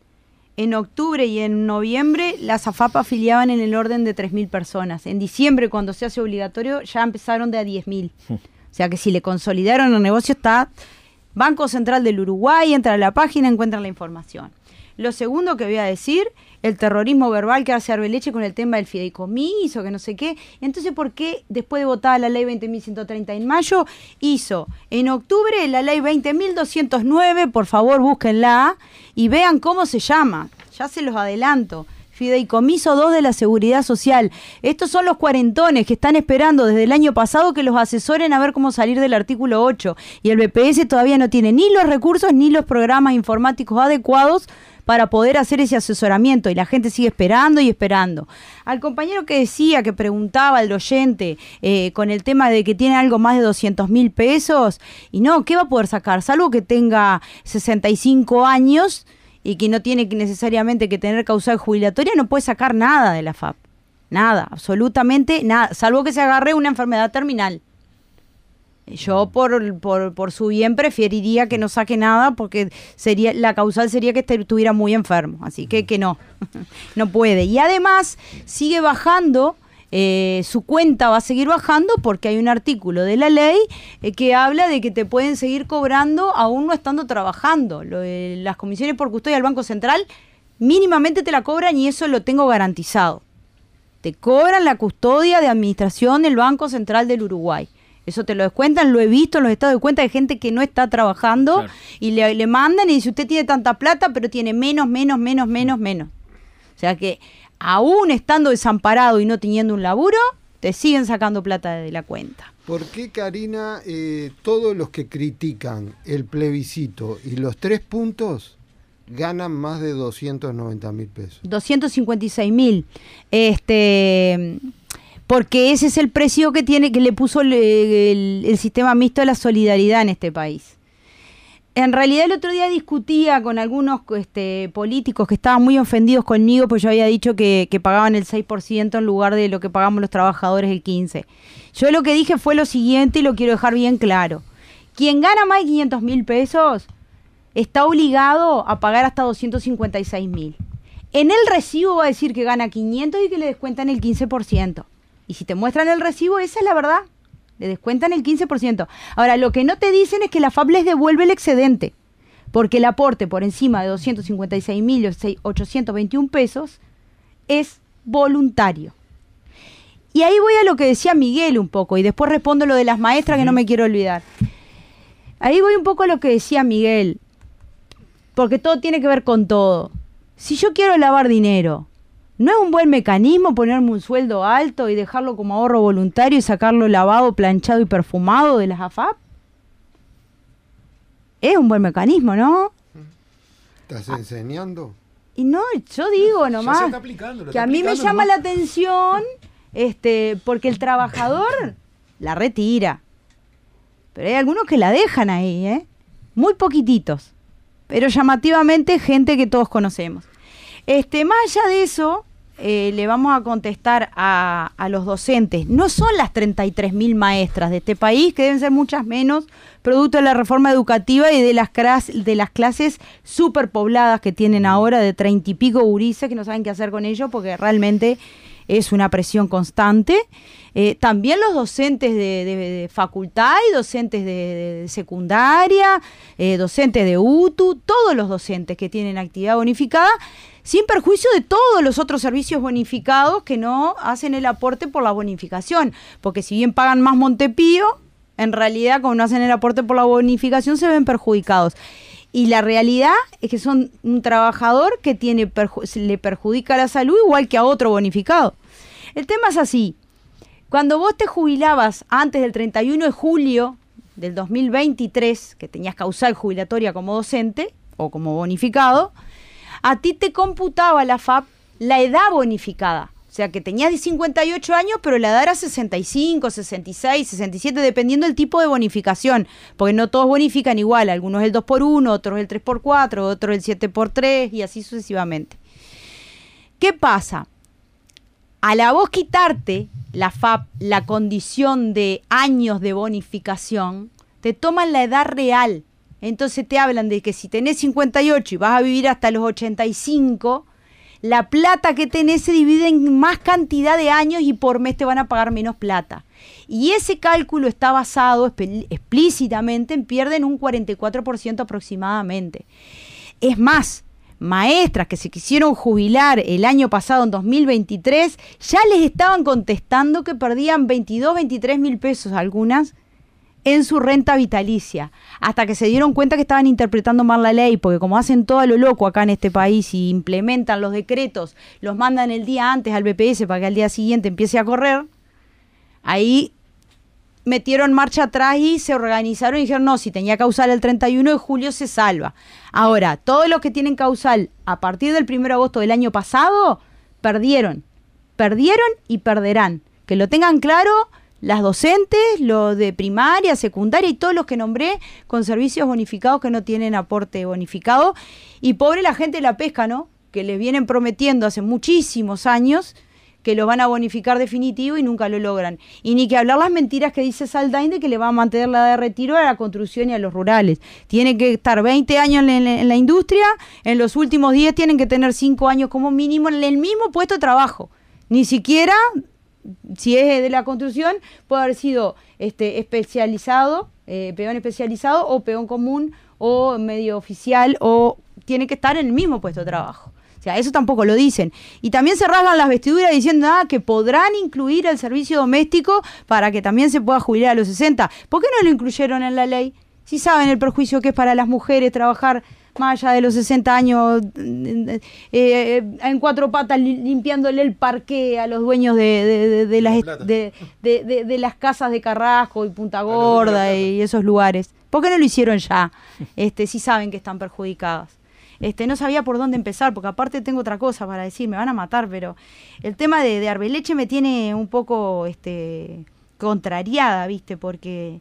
S2: en octubre y en noviembre las A F A P afiliaban en el orden de tres mil personas. En diciembre, cuando se hace obligatorio, ya empezaron de a diez mil. O sea que si le consolidaron el negocio, está Banco Central del Uruguay, entra a la página, encuentran la información. Lo segundo que voy a decir, el terrorismo verbal que hace Arbeleche con el tema del fideicomiso, que no sé qué. Entonces, ¿por qué después de votar la ley veinte mil ciento treinta en mayo, hizo en octubre la ley veinte mil doscientos nueve? Por favor, búsquenla y vean cómo se llama. Ya se los adelanto. Fideicomiso dos de la Seguridad Social. Estos son los cuarentones que están esperando desde el año pasado que los asesoren a ver cómo salir del artículo ocho. Y el B P S todavía no tiene ni los recursos ni los programas informáticos adecuados para poder hacer ese asesoramiento, y la gente sigue esperando y esperando. Al compañero que decía, que preguntaba al oyente eh, con el tema de que tiene algo más de doscientos mil pesos, y no, ¿qué va a poder sacar? Salvo que tenga sesenta y cinco años y que no tiene que necesariamente que tener causal jubilatoria, no puede sacar nada de la F A P. Nada, absolutamente nada, salvo que se agarre una enfermedad terminal. Yo por, por, por su bien preferiría que no saque nada, porque sería la causal sería que estuviera muy enfermo, así que que no, no puede. Y además sigue bajando, eh, su cuenta va a seguir bajando porque hay un artículo de la ley eh, que habla de que te pueden seguir cobrando aún no estando trabajando. Lo de las comisiones por custodia del Banco Central mínimamente te la cobran y eso lo tengo garantizado. Te cobran la custodia de administración del Banco Central del Uruguay. Eso te lo descuentan, lo he visto en los estados de cuenta de gente que no está trabajando, claro. y le, le mandan y dice, usted tiene tanta plata, pero tiene menos, menos, menos, menos, menos. O sea que aún estando desamparado y no teniendo un laburo, te siguen sacando plata de la cuenta.
S1: ¿Por qué, Karina, eh, todos los que critican el plebiscito y los tres puntos ganan más de doscientos noventa mil pesos?
S2: doscientos cincuenta y seis mil. Este... Porque ese es el precio que tiene, que le puso el, el, el sistema mixto de la solidaridad en este país. En realidad el otro día discutía con algunos este, políticos que estaban muy ofendidos conmigo, pues yo había dicho que, que pagaban el seis por ciento en lugar de lo que pagamos los trabajadores el quince por ciento. Yo lo que dije fue lo siguiente y lo quiero dejar bien claro. Quien gana más de quinientos mil pesos está obligado a pagar hasta doscientos cincuenta y seis mil. En el recibo va a decir que gana quinientos y que le descuentan el quince por ciento. Y si te muestran el recibo, esa es la verdad. Le descuentan el quince por ciento. Ahora, lo que no te dicen es que la F A P les devuelve el excedente. Porque el aporte por encima de doscientos cincuenta y seis mil ochocientos veintiún pesos es voluntario. Y ahí voy a lo que decía Miguel un poco. Y después respondo lo de las maestras, que no me quiero olvidar. Ahí voy un poco a lo que decía Miguel. Porque todo tiene que ver con todo. Si yo quiero lavar dinero, ¿no es un buen mecanismo ponerme un sueldo alto y dejarlo como ahorro voluntario y sacarlo lavado, planchado y perfumado de las A F A P? Es un buen mecanismo, ¿no?
S1: ¿Estás ah. enseñando?
S2: Y no, yo digo nomás
S3: ya se está aplicando, lo
S2: que
S3: está
S2: a mí me llama
S3: nomás.
S2: la atención este, porque el trabajador la retira. Pero hay algunos que la dejan ahí, ¿eh? Muy poquititos. Pero llamativamente gente que todos conocemos. Este, más allá de eso, eh, le vamos a contestar a, a los docentes. No son las treinta y tres mil maestras de este país, que deben ser muchas menos, producto de la reforma educativa y de las, de las clases superpobladas que tienen ahora, de treinta y pico gurises que no saben qué hacer con ellos, porque realmente es una presión constante. Eh, también los docentes de, de, de facultad y docentes de, de, de secundaria, eh, docentes de U T U, todos los docentes que tienen actividad bonificada, sin perjuicio de todos los otros servicios bonificados que no hacen el aporte por la bonificación, porque si bien pagan más Montepío, en realidad como no hacen el aporte por la bonificación se ven perjudicados. Y la realidad es que son un trabajador que tiene perju- le perjudica la salud igual que a otro bonificado. El tema es así: cuando vos te jubilabas antes del treinta y uno de julio del dos mil veintitrés, que tenías causal jubilatoria como docente o como bonificado, a ti te computaba la F A P la edad bonificada. O sea, que tenías de cincuenta y ocho años, pero la edad era sesenta y cinco, sesenta y seis, sesenta y siete, dependiendo del tipo de bonificación. Porque no todos bonifican igual. Algunos el dos por uno, otros el tres por cuatro, otros el siete por tres y así sucesivamente. ¿Qué pasa? A la vos quitarte la F A P, la condición de años de bonificación, te toman la edad real. Entonces te hablan de que si tenés cincuenta y ocho y vas a vivir hasta los ochenta y cinco, la plata que tenés se divide en más cantidad de años y por mes te van a pagar menos plata. Y ese cálculo está basado explícitamente en pierden un cuarenta y cuatro por ciento aproximadamente. Es más, maestras que se quisieron jubilar el año pasado, en dos mil veintitrés, ya les estaban contestando que perdían veintidós, veintitrés mil pesos algunas en su renta vitalicia, hasta que se dieron cuenta que estaban interpretando mal la ley, porque como hacen todo a lo loco acá en este país y implementan los decretos, los mandan el día antes al B P S para que al día siguiente empiece a correr, ahí metieron marcha atrás y se organizaron y dijeron, no, si tenía causal el treinta y uno de julio se salva. Ahora, todos los que tienen causal a partir del primero de agosto del año pasado, perdieron, perdieron y perderán. Que lo tengan claro las docentes, los de primaria, secundaria y todos los que nombré con servicios bonificados que no tienen aporte bonificado. Y pobre la gente de la pesca, ¿no? Que les vienen prometiendo hace muchísimos años que lo van a bonificar definitivo y nunca lo logran. Y ni que hablar las mentiras que dice Saldain de que le va a mantener la de retiro a la construcción y a los rurales. Tiene que estar veinte años en, en, en la industria, en los últimos diez tienen que tener cinco años como mínimo en el mismo puesto de trabajo. Ni siquiera, si es de la construcción, puede haber sido este, especializado, eh, peón especializado o peón común o medio oficial, o tiene que estar en el mismo puesto de trabajo. O sea, eso tampoco lo dicen. Y también se rasgan las vestiduras diciendo ah, que podrán incluir el servicio doméstico para que también se pueda jubilar a los sesenta. ¿Por qué no lo incluyeron en la ley? Si saben el perjuicio que es para las mujeres trabajar más allá de los sesenta años eh, eh, en cuatro patas limpiándole el parqué a los dueños de, de, de, de, las, de, de, de, de las casas de Carrasco y Punta Gorda y esos lugares. ¿Por qué no lo hicieron ya? Este, si saben que están perjudicadas. Este, no sabía por dónde empezar, porque aparte tengo otra cosa para decir, me van a matar, pero el tema de, de Arbeleche me tiene un poco este, contrariada, ¿viste? Porque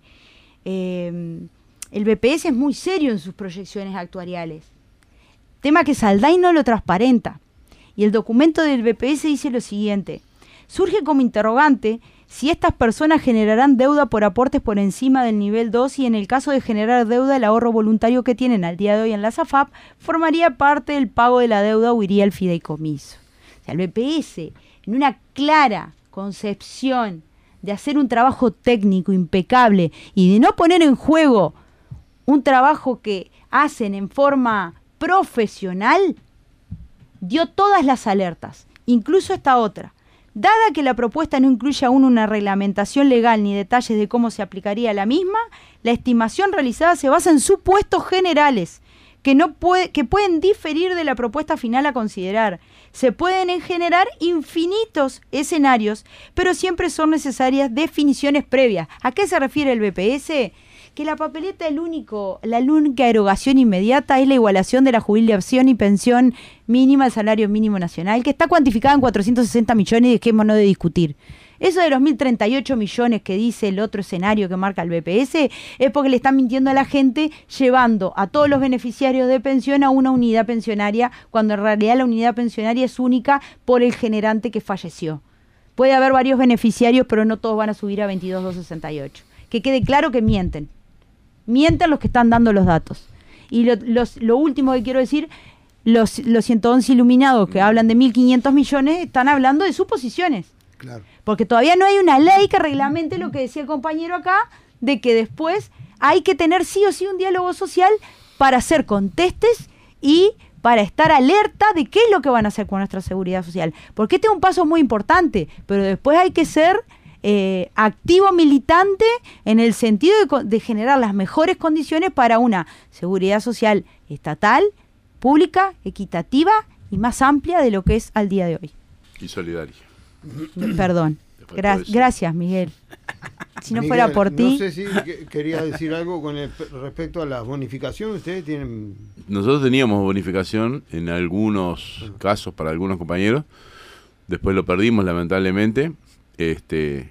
S2: eh, el B P S es muy serio en sus proyecciones actuariales. Tema que Saldain no lo transparenta. Y el documento del B P S dice lo siguiente: surge como interrogante si estas personas generarán deuda por aportes por encima del nivel dos y en el caso de generar deuda, el ahorro voluntario que tienen al día de hoy en la SAFAP formaría parte del pago de la deuda o iría al fideicomiso. O sea, el B P S, en una clara concepción de hacer un trabajo técnico impecable y de no poner en juego un trabajo que hacen en forma profesional, dio todas las alertas, incluso esta otra. Dada que la propuesta no incluye aún una reglamentación legal ni detalles de cómo se aplicaría la misma, la estimación realizada se basa en supuestos generales que, no puede, que pueden diferir de la propuesta final a considerar. Se pueden generar infinitos escenarios, pero siempre son necesarias definiciones previas. ¿A qué se refiere el B P S? Que la papeleta, el único, la única erogación inmediata es la igualación de la jubilación y pensión mínima al salario mínimo nacional, que está cuantificada en cuatrocientos sesenta millones y dejémonos de discutir. Eso de los mil treinta y ocho millones que dice el otro escenario que marca el B P S es porque le están mintiendo a la gente llevando a todos los beneficiarios de pensión a una unidad pensionaria, cuando en realidad la unidad pensionaria es única por el generante que falleció. Puede haber varios beneficiarios, pero no todos van a subir a veintidós mil doscientos sesenta y ocho. Que quede claro que mienten. Mienten los que están dando los datos. Y lo, los, lo último que quiero decir, los, los ciento once iluminados que hablan de mil quinientos millones están hablando de suposiciones.
S1: Claro.
S2: Porque todavía no hay una ley que reglamente lo que decía el compañero acá, de que después hay que tener sí o sí un diálogo social para hacer contestes y para estar alerta de qué es lo que van a hacer con nuestra seguridad social. Porque este es un paso muy importante, pero después hay que ser Eh, activo militante en el sentido de, de generar las mejores condiciones para una seguridad social estatal, pública, equitativa y más amplia de lo que es al día de hoy.
S4: Y solidaria.
S2: Perdón. Gra gracias, Miguel. Si no
S1: Miguel,
S2: fuera por ti...
S1: No sé si que, quería decir algo con el, respecto a la bonificación. ¿Ustedes tienen...?
S4: Nosotros teníamos bonificación en algunos casos para algunos compañeros. Después lo perdimos, lamentablemente. Este...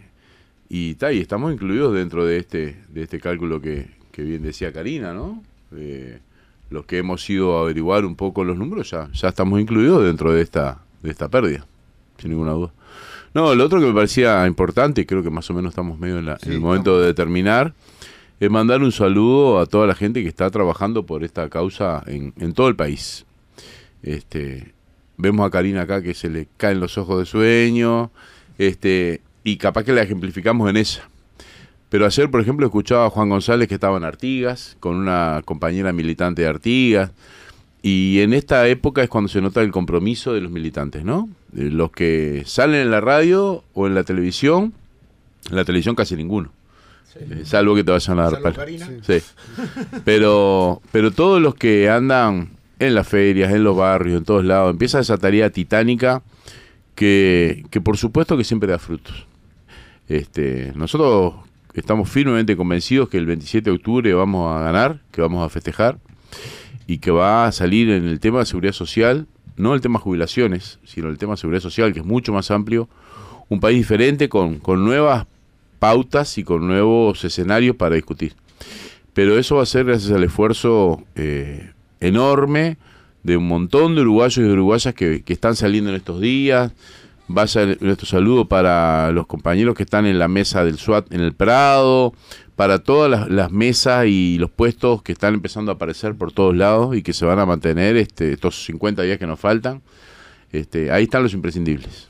S4: Y, ta, y estamos incluidos dentro de este de este cálculo que, que bien decía Karina, ¿no? Eh, los que hemos ido a averiguar un poco los números, ya, ya estamos incluidos dentro de esta de esta pérdida, sin ninguna duda. No, lo otro que me parecía importante, y creo que más o menos estamos medio en, la, sí, en el momento estamos. de terminar, es mandar un saludo a toda la gente que está trabajando por esta causa en, en todo el país. Este, vemos a Karina acá que se le caen los ojos de sueño, este... y capaz que la ejemplificamos en esa. Pero ayer, por ejemplo, escuchaba a Juan González que estaba en Artigas, con una compañera militante de Artigas, y en esta época es cuando se nota el compromiso de los militantes, ¿no? De los que salen en la radio o en la televisión, en la televisión casi ninguno, sí. eh, salvo que te vayan a dar palo. Sí. Sí. Pero, pero todos los que andan en las ferias, en los barrios, en todos lados, empieza esa tarea titánica que, que por supuesto que siempre da frutos. Este, nosotros estamos firmemente convencidos que el veintisiete de octubre vamos a ganar, que vamos a festejar y que va a salir en el tema de seguridad social, no el tema jubilaciones, sino el tema de seguridad social, que es mucho más amplio, un país diferente con, con nuevas pautas y con nuevos escenarios para discutir. Pero eso va a ser gracias al esfuerzo eh, enorme de un montón de uruguayos y de uruguayas que, que están saliendo en estos días. Vaya nuestro saludo para los compañeros que están en la mesa del S W A T en el Prado, para todas las, las mesas y los puestos que están empezando a aparecer por todos lados y que se van a mantener este, estos cincuenta días que nos faltan. Este, ahí están los imprescindibles.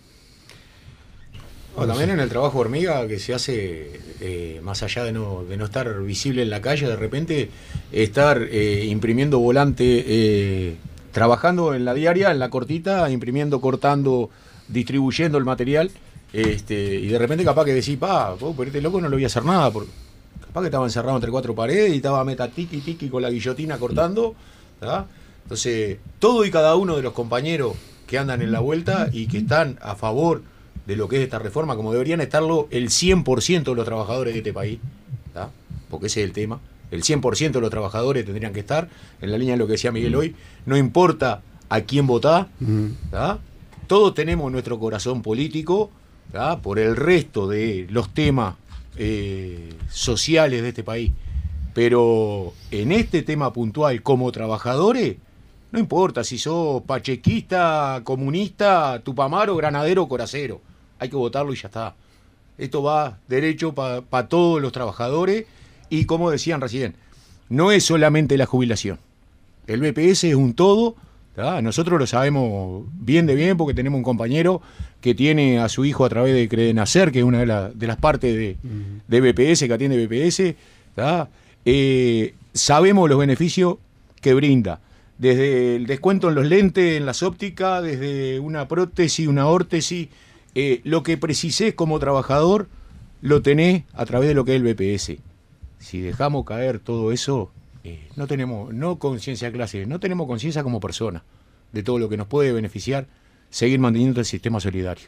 S3: No, también en el trabajo hormiga que se hace, eh, más allá de no, de no estar visible en la calle, de repente estar eh, imprimiendo volante, eh, trabajando en la diaria, en la cortita, imprimiendo, cortando, distribuyendo el material, este, y de repente capaz que decís, pa, vos, pero este loco no le voy a hacer nada, porque capaz que estaba encerrado entre cuatro paredes y estaba meta tiki tiki con la guillotina cortando, ¿verdad? Entonces, todo y cada uno de los compañeros que andan en la vuelta y que están a favor de lo que es esta reforma, como deberían estarlo el cien por ciento de los trabajadores de este país, ¿tá? Porque ese es el tema, el cien por ciento de los trabajadores tendrían que estar, en la línea de lo que decía Miguel hoy, no importa a quién votá, ¿tá? Todos tenemos nuestro corazón político, ¿tá? Por el resto de los temas eh, sociales de este país, pero en este tema puntual, como trabajadores, no importa si sos pachequista, comunista, tupamaro, granadero o coracero. Hay que votarlo y ya está. Esto va derecho para pa todos los trabajadores y, como decían recién, no es solamente la jubilación. El B P S es un todo, ¿tá? Nosotros lo sabemos bien de bien porque tenemos un compañero que tiene a su hijo a través de Credenacer, que es una de, la, de las partes de, de B P S, que atiende B P S. ¿Tá? Eh, sabemos los beneficios que brinda. Desde el descuento en los lentes, en las ópticas, desde una prótesis, una órtesis, eh, lo que precisés como trabajador lo tenés a través de lo que es el B P S. Si dejamos caer todo eso, eh, no tenemos, no conciencia de clase, no tenemos conciencia como persona de todo lo que nos puede beneficiar seguir manteniendo el sistema solidario.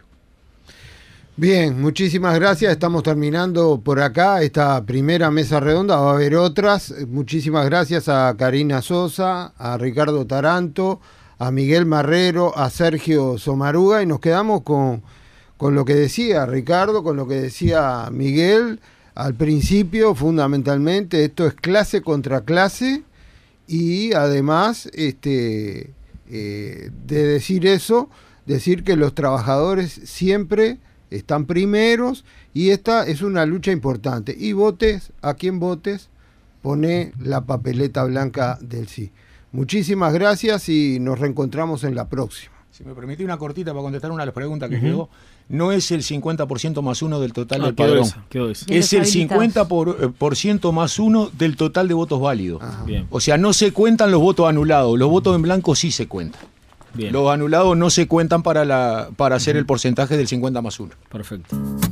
S1: Bien, muchísimas gracias. Estamos terminando por acá esta primera mesa redonda. Va a haber otras. Muchísimas gracias a Karina Sosa, a Ricardo Taranto, a Miguel Marrero, a Sergio Somaruga, y nos quedamos con, con lo que decía Ricardo, con lo que decía Miguel al principio. Fundamentalmente esto es clase contra clase, y además este, eh, de decir eso, decir que los trabajadores siempre están primeros, y esta es una lucha importante. Y votes a quien votes, pone la papeleta blanca del sí. Muchísimas gracias y nos reencontramos en la próxima.
S3: Si me permití una cortita para contestar una de las preguntas que uh-huh. quedó, no es el cincuenta por ciento más uno del total ah, del padrón. Esa, quedó esa. Es el cincuenta por ciento más uno del total de votos válidos. Bien. O sea, no se cuentan los votos anulados, los votos en blanco sí se cuentan. Bien. Los anulados no se cuentan para, la, para hacer uh-huh. el porcentaje del cincuenta más uno.
S5: Perfecto.